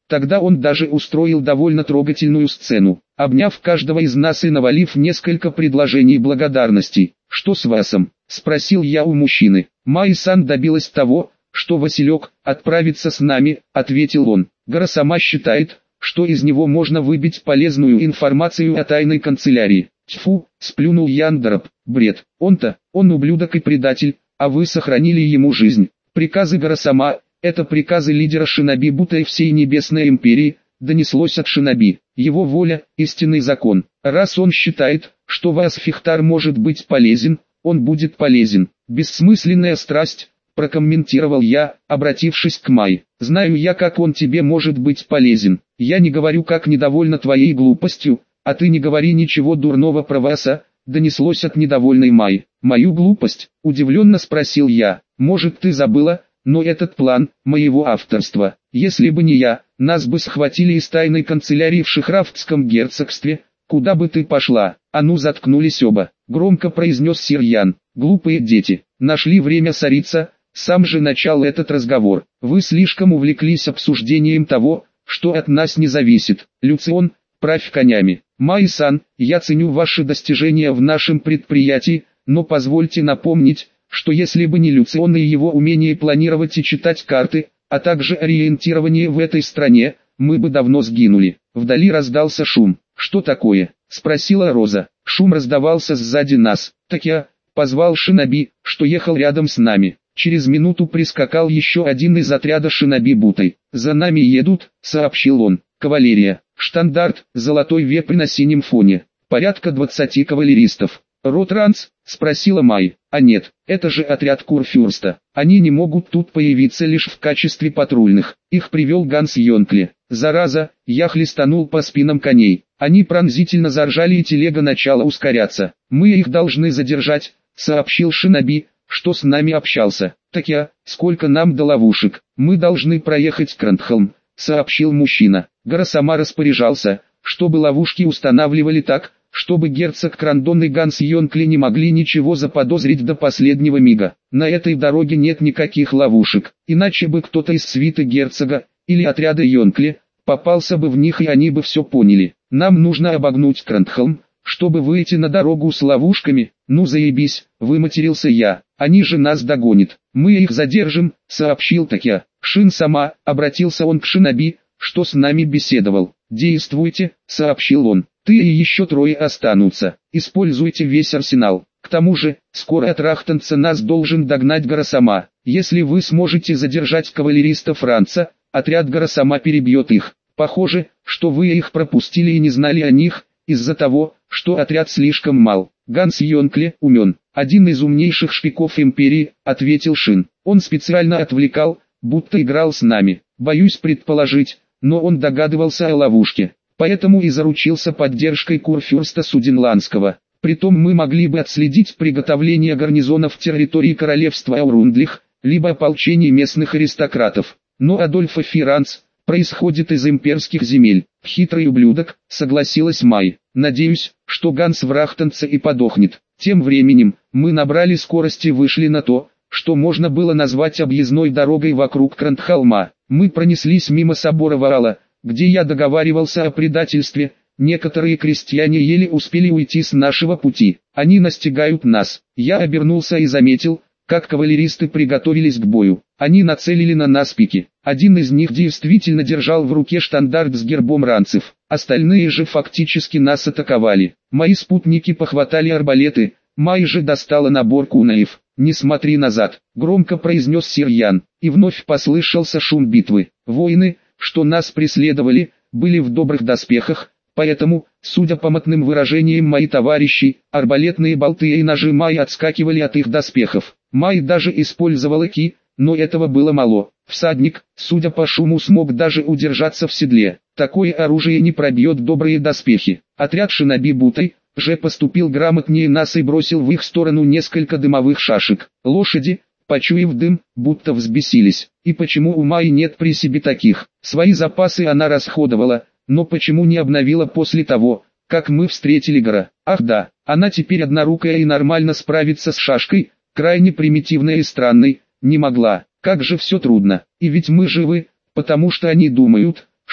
Тогда он даже устроил довольно трогательную сцену, обняв каждого из нас и навалив несколько предложений благодарности. «Что с Васом?» – спросил я у мужчины. «Майи-сан добилась того, что Василек отправится с нами», – ответил он. «Гора сама считает, что из него можно выбить полезную информацию о тайной канцелярии». «Тьфу», – сплюнул Яндероб. «Бред. Он-то, он ублюдок и предатель, а вы сохранили ему жизнь». «Приказы Гора сама – это приказы лидера шиноби Бутай всей Небесной Империи», – донеслось от шиноби. «Его воля – истинный закон. Раз он считает, что Вас Фихтар может быть полезен, он будет полезен». «Бессмысленная страсть», – прокомментировал я, обратившись к Май. «Знаю я, как он тебе может быть полезен. Я не говорю, как недовольна твоей глупостью, а ты не говори ничего дурного про Васа», – донеслось от недовольной Май. «Мою глупость?» – удивленно спросил я. «Может, ты забыла, но этот план – моего авторства. Если бы не я, нас бы схватили из тайной канцелярии в Шихрафтском герцогстве. Куда бы ты пошла?» «А ну, заткнулись оба», – громко произнес сир Ян. «Глупые дети, нашли время ссориться, сам же начал этот разговор. Вы слишком увлеклись обсуждением того, что от нас не зависит. Люцион, правь конями. Майи-сан, я ценю ваши достижения в нашем предприятии, но позвольте напомнить, что если бы не Люцион и его умение планировать и читать карты, а также ориентирование в этой стране, мы бы давно сгинули». Вдали раздался шум. «Что такое?» – спросила Роза. Шум раздавался сзади нас. «Так я», – позвал шиноби, что ехал рядом с нами. Через минуту прискакал еще один из отряда шиноби Бутай. «За нами едут», – сообщил он. «Кавалерия, штандарт, золотой вепрь на синем фоне. Порядка двадцати кавалеристов». «Ротранс?» – спросила Май. «А нет, это же отряд Курфюрста. Они не могут тут появиться лишь в качестве патрульных. Их привел Ганс Йонкле. Зараза!» Я хлестанул по спинам коней. Они пронзительно заржали, и телега начала ускоряться. «Мы их должны задержать», – сообщил шиноби, что с нами общался. «Так я, сколько нам до ловушек?» «Мы должны проехать Крандхолм», – сообщил мужчина. Гора сама распоряжался, чтобы ловушки устанавливали так, чтобы герцог Крандон и Ганс Йонкли не могли ничего заподозрить до последнего мига. На этой дороге нет никаких ловушек, иначе бы кто-то из свиты герцога, или отряда Йонкли, попался бы в них, и они бы все поняли. Нам нужно обогнуть Крандхолм, чтобы выйти на дорогу с ловушками. «Ну заебись», — выматерился я, — «они же нас догонят. Мы их задержим», — сообщил Такя. «Шин сама», — обратился он к шиноби, что с нами беседовал. «Действуйте», — сообщил он. «Ты и еще трое останутся. Используйте весь арсенал. К тому же, скоро от Рахтанца нас должен догнать Горосама. Если вы сможете задержать кавалериста Франца, отряд Горосама перебьет их. Похоже, что вы их пропустили и не знали о них, из-за того, что отряд слишком мал. Ганс Йонкле умен. Один из умнейших шпиков империи», — ответил Шин. «Он специально отвлекал, будто играл с нами. Боюсь предположить, но он догадывался о ловушке. Поэтому и заручился поддержкой Курфюрста Суденландского. Притом мы могли бы отследить приготовление гарнизонов территории королевства Аурундлих, либо ополчение местных аристократов. Но Адольфо Фиранц происходит из имперских земель. Хитрый ублюдок», — согласилась Май. «Надеюсь, что Ганс в Рахтанце и подохнет». Тем временем, мы набрали скорость и вышли на то, что можно было назвать объездной дорогой вокруг Крандхолма. Мы пронеслись мимо собора Ваала, где я договаривался о предательстве. Некоторые крестьяне еле успели уйти с нашего пути. Они настигают нас. Я обернулся и заметил, как кавалеристы приготовились к бою. Они нацелили на нас пики. Один из них действительно держал в руке штандарт с гербом ранцев. Остальные же фактически нас атаковали. Мои спутники похватали арбалеты. Май же достала набор кунаев. «Не смотри назад», — громко произнес сир Ян. И вновь послышался шум битвы. Воины, что нас преследовали, были в добрых доспехах, поэтому, судя по мотным выражениям мои товарищи, арбалетные болты и ножи Май отскакивали от их доспехов. Май даже использовала ки, но этого было мало. Всадник, судя по шуму, смог даже удержаться в седле. Такое оружие не пробьет добрые доспехи. Отряд шиноби Бутай же поступил грамотнее нас и бросил в их сторону несколько дымовых шашек. Лошади, почуяв дым, будто взбесились. И почему у Майи нет при себе таких? Свои запасы она расходовала, но почему не обновила после того, как мы встретили Гора? Ах да, она теперь однорукая и нормально справиться с шашкой, крайне примитивной и странной, не могла. Как же все трудно. И ведь мы живы, потому что они думают,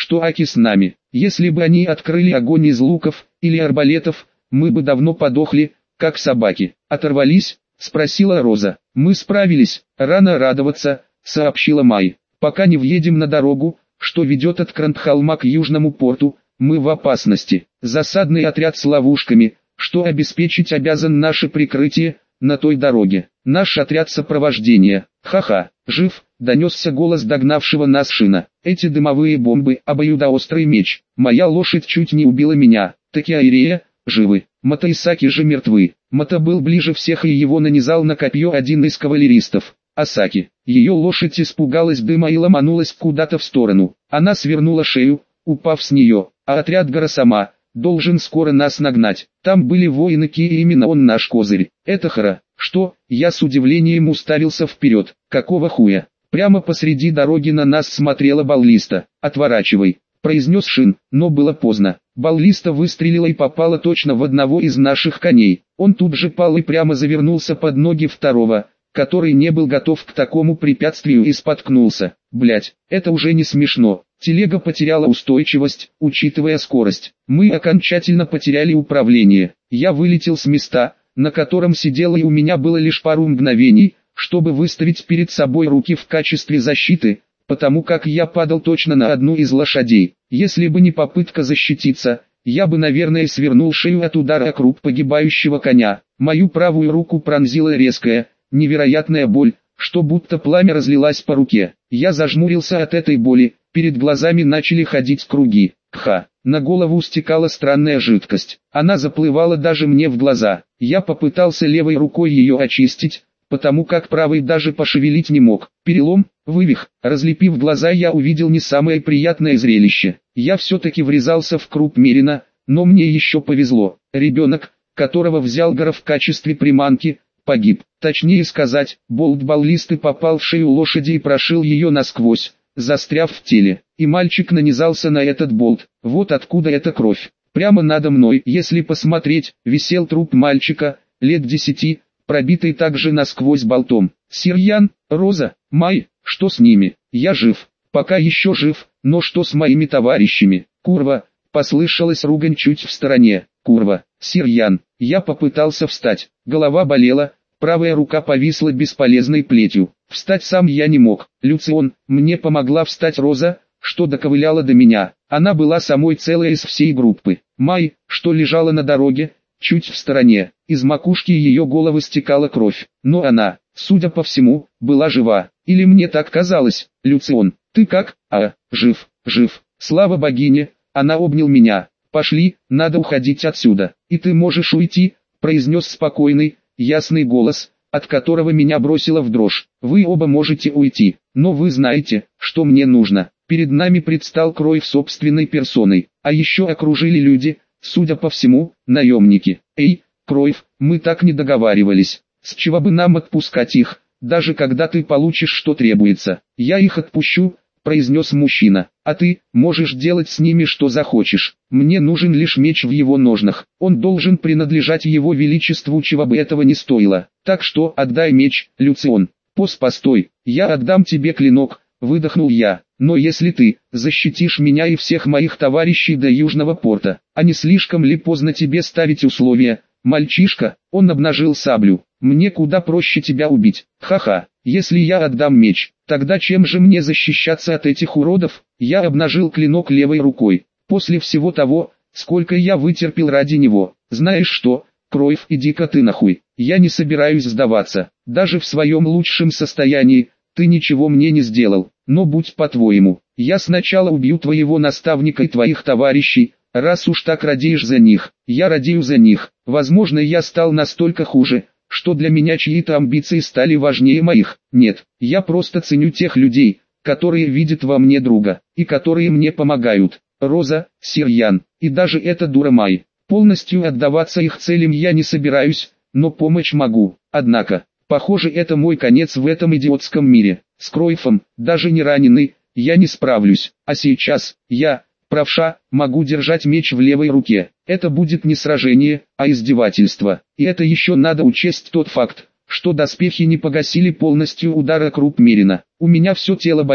что Аки с нами. Если бы они открыли огонь из луков или арбалетов, мы бы давно подохли, как собаки. Оторвались? Спросила Роза. Мы справились, рано радоваться, сообщила Май. Пока не въедем на дорогу, что ведет от Крандхалма к южному порту, мы в опасности. Засадный отряд с ловушками, что обеспечить обязан наше прикрытие, на той дороге. Наш отряд сопровождения. Ха-ха, жив, донесся голос догнавшего нас Шина. Эти дымовые бомбы, обоюдоострый меч. Моя лошадь чуть не убила меня. Такиаирея, живы. Мотоисаки же мертвы. Мото был ближе всех и его нанизал на копье один из кавалеристов. Асаки. Ее лошадь испугалась дыма и ломанулась куда-то в сторону. Она свернула шею, упав с нее, а отряд Гарасама должен скоро нас нагнать. Там были воины Ки, и именно он наш козырь. Это Хара. Что? Я с удивлением уставился вперед. Какого хуя? Прямо посреди дороги на нас смотрела баллиста. «Отворачивай», — произнес Шин, но было поздно. Баллиста выстрелила и попала точно в одного из наших коней. Он тут же пал и прямо завернулся под ноги второго, который не был готов к такому препятствию и споткнулся. Блять, это уже не смешно. Телега потеряла устойчивость, учитывая скорость. Мы окончательно потеряли управление. Я вылетел с места, на котором сидел, и у меня было лишь пару мгновений, чтобы выставить перед собой руки в качестве защиты, потому как я падал точно на одну из лошадей. Если бы не попытка защититься, я бы, наверное, свернул шею от удара о круп погибающего коня. Мою правую руку пронзила резкая, невероятная боль, что будто пламя разлилось по руке. Я зажмурился от этой боли, перед глазами начали ходить круги. Кха, на голову стекала странная жидкость. Она заплывала даже мне в глаза. Я попытался левой рукой ее очистить, потому как правой даже пошевелить не мог. Перелом, вывих. Разлепив глаза, я увидел не самое приятное зрелище. Я все-таки врезался в круп Мерина, но мне еще повезло. Ребенок, которого взял Гора в качестве приманки, погиб. Точнее сказать, болт баллисты попал в шею лошади и прошил ее насквозь, застряв в теле. И мальчик нанизался на этот болт. Вот откуда эта кровь. Прямо надо мной, если посмотреть, висел труп мальчика, лет десяти, пробитый также насквозь болтом. Сирьян, Роза, Май, что с ними? Я жив. Пока еще жив, но что с моими товарищами? Курва, послышалась ругань чуть в стороне. Курва, Сирьян. Я попытался встать. Голова болела, правая рука повисла бесполезной плетью. Встать сам я не мог. Люцион, мне помогла встать Роза, что доковыляла до меня. Она была самой целой из всей группы. Май, что лежала на дороге, чуть в стороне. Из макушки ее головы стекала кровь. Но она, судя по всему, была жива. Или мне так казалось. Люцион, ты как? А, жив, жив. Слава богине, она обнял меня. Пошли, надо уходить отсюда. И ты можешь уйти, произнес спокойный, ясный голос, от которого меня бросило в дрожь. Вы оба можете уйти, но вы знаете, что мне нужно. Перед нами предстал Кройв собственной персоной, а еще окружили люди, судя по всему, наемники. Эй, Кройв, мы так не договаривались. С чего бы нам отпускать их, даже когда ты получишь, что требуется? Я их отпущу, произнес мужчина. А ты, можешь делать с ними что захочешь. Мне нужен лишь меч в его ножнах. Он должен принадлежать его величеству, чего бы этого не стоило. Так что отдай меч, Люцион. Пос, постой, я отдам тебе клинок, выдохнул я. Но если ты защитишь меня и всех моих товарищей до Южного порта, а не слишком ли поздно тебе ставить условия, мальчишка? Он обнажил саблю. Мне куда проще тебя убить. Ха-ха. Если я отдам меч, тогда чем же мне защищаться от этих уродов? Я обнажил клинок левой рукой. После всего того, сколько я вытерпел ради него. Знаешь что, Кройв, иди-ка ты нахуй. Я не собираюсь сдаваться. Даже в своем лучшем состоянии, ты ничего мне не сделал. Но будь по-твоему, я сначала убью твоего наставника и твоих товарищей, раз уж так радеешь за них. Я радею за них. Возможно, я стал настолько хуже, что для меня чьи-то амбиции стали важнее моих. Нет, я просто ценю тех людей, которые видят во мне друга, и которые мне помогают. Роза, Сирьян, и даже эта дура Май. Полностью отдаваться их целям я не собираюсь, но помочь могу. Однако, похоже, это мой конец в этом идиотском мире. С Кройфом, даже не раненый, я не справлюсь. А сейчас, я, правша, могу держать меч в левой руке. Это будет не сражение, а издевательство. И это еще надо учесть тот факт, что доспехи не погасили полностью удара круп Мерина. У меня все тело болит,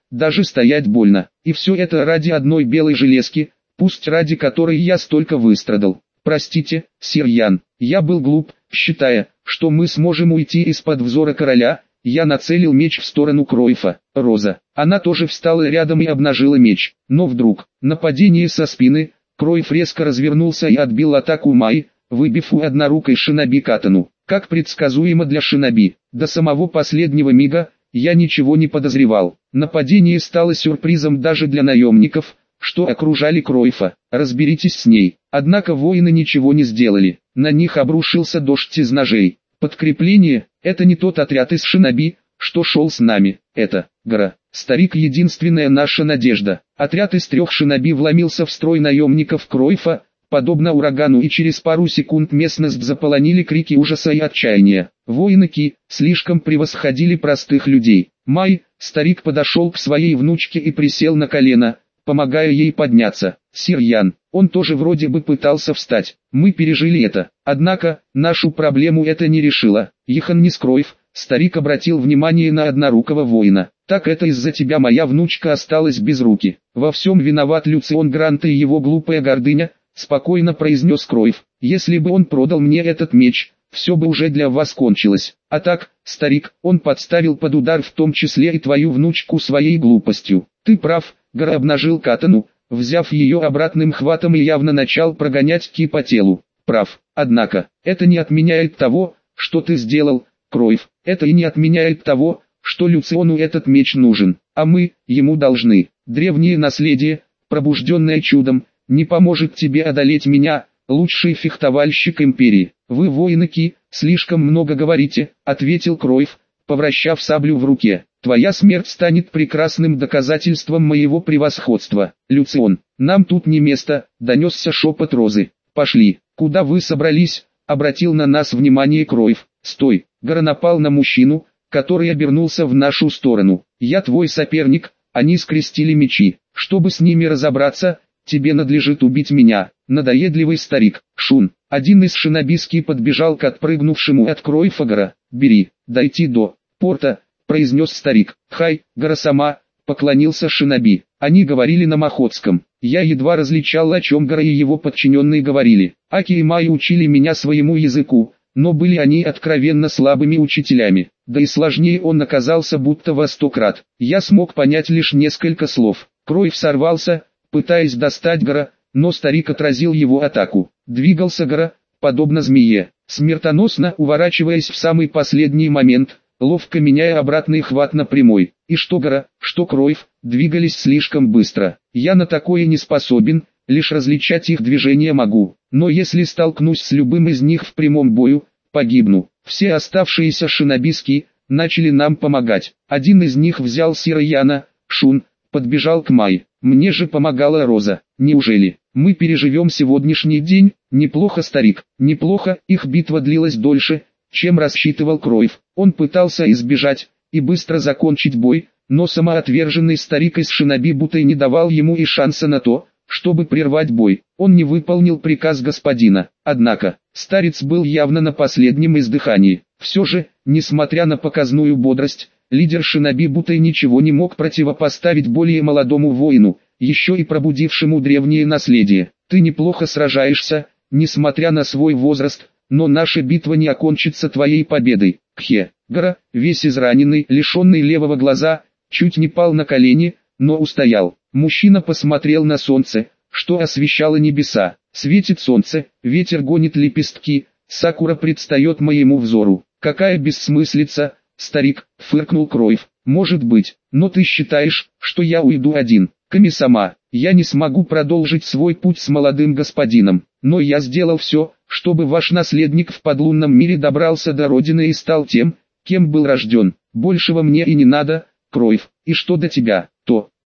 даже стоять больно. И все это ради одной белой железки, пусть ради которой я столько выстрадал. Простите, сир Ян, я был глуп, считая, что мы сможем уйти из-под взора короля. Я нацелил меч в сторону Кройфа. Роза. Она тоже встала рядом и обнажила меч. Но вдруг, нападение со спины, Кройф резко развернулся и отбил атаку Майи, выбив у однорукой шиноби катану. Как предсказуемо для шиноби, до самого последнего мига, я ничего не подозревал. Нападение стало сюрпризом даже для наемников, что окружали Кройфа. Разберитесь с ней. Однако воины ничего не сделали. На них обрушился дождь из ножей. Подкрепление – это не тот отряд из шиноби, что шел с нами. Это, гора, старик, единственная наша надежда. Отряд из трех шиноби вломился в строй наемников Кройфа, подобно урагану, и через пару секунд местность заполонили крики ужаса и отчаяния. Воины Ки слишком превосходили простых людей. Май, старик, подошел к своей внучке и присел на колено, помогая ей подняться. Сир Ян, он тоже вроде бы пытался встать. Мы пережили это. Однако, нашу проблему это не решило. Ихан Нискроев, старик обратил внимание на однорукого воина. Так это из-за тебя моя внучка осталась без руки. Во всем виноват Люцион Грант и его глупая гордыня, спокойно произнес Кроев. Если бы он продал мне этот меч, все бы уже для вас кончилось. А так, старик, он подставил под удар в том числе и твою внучку своей глупостью. Ты прав, Гора обнажил катану, взяв ее обратным хватом, и явно начал прогонять Ки по телу. Прав, однако, это не отменяет того, что ты сделал, Кроев. Это и не отменяет того, что Люциону этот меч нужен, а мы, ему должны. Древнее наследие, пробужденное чудом, не поможет тебе одолеть меня, лучший фехтовальщик империи. Вы, воины Ки, слишком много говорите, ответил Кроев, повращав саблю в руке. Твоя смерть станет прекрасным доказательством моего превосходства. Люцион, нам тут не место, донесся шепот Розы. Пошли, куда вы собрались, обратил на нас внимание Кроев. Стой, Гора напал на мужчину, который обернулся в нашу сторону. Я твой соперник. Они скрестили мечи. Чтобы с ними разобраться, тебе надлежит убить меня. Надоедливый старик. Шун. Один из шинобиски подбежал к отпрыгнувшему от Кройфа. Гора, бери, дойти до порта, произнес старик. Хай, Гора сама, поклонился шиноби. Они говорили на махотском. Я едва различал, о чем Гора и его подчиненные говорили. Аки и Май учили меня своему языку, но были они откровенно слабыми учителями. Да и сложнее он оказался будто во сто крат. Я смог понять лишь несколько слов. Кройф сорвался, пытаясь достать Гора, но старик отразил его атаку. Двигался Гора, подобно змее, смертоносно уворачиваясь в самый последний момент, ловко меняя обратный хват на прямой. И что Гора, что Кройф, двигались слишком быстро. Я на такое не способен, лишь различать их движения могу. Но если столкнусь с любым из них в прямом бою, погибну. Все оставшиеся шинобиски начали нам помогать. Один из них взял Сира Яна, Шун, подбежал к Май. Мне же помогала Роза. Неужели мы переживем сегодняшний день? Неплохо, старик, неплохо. Их битва длилась дольше, чем рассчитывал Кроев. Он пытался избежать и быстро закончить бой, но самоотверженный старик из шиноби будто не давал ему и шанса на то, чтобы прервать бой. Он не выполнил приказ господина. Однако, старец был явно на последнем издыхании. Все же, несмотря на показную бодрость, лидер шиноби будто ничего не мог противопоставить более молодому воину, еще и пробудившему древнее наследие. Ты неплохо сражаешься, несмотря на свой возраст, но наша битва не окончится твоей победой. Кхе. Гора, весь израненный, лишенный левого глаза, чуть не пал на колени, но устоял. Мужчина посмотрел на солнце, что освещало небеса. Светит солнце, ветер гонит лепестки, сакура предстает моему взору. Какая бессмыслица, старик, фыркнул Кроев. Может быть, но ты считаешь, что я уйду один. Ками-сама, я не смогу продолжить свой путь с молодым господином, но я сделал все, чтобы ваш наследник в подлунном мире добрался до родины и стал тем, кем был рожден. Большего мне и не надо, Кроев. И что до тебя, то...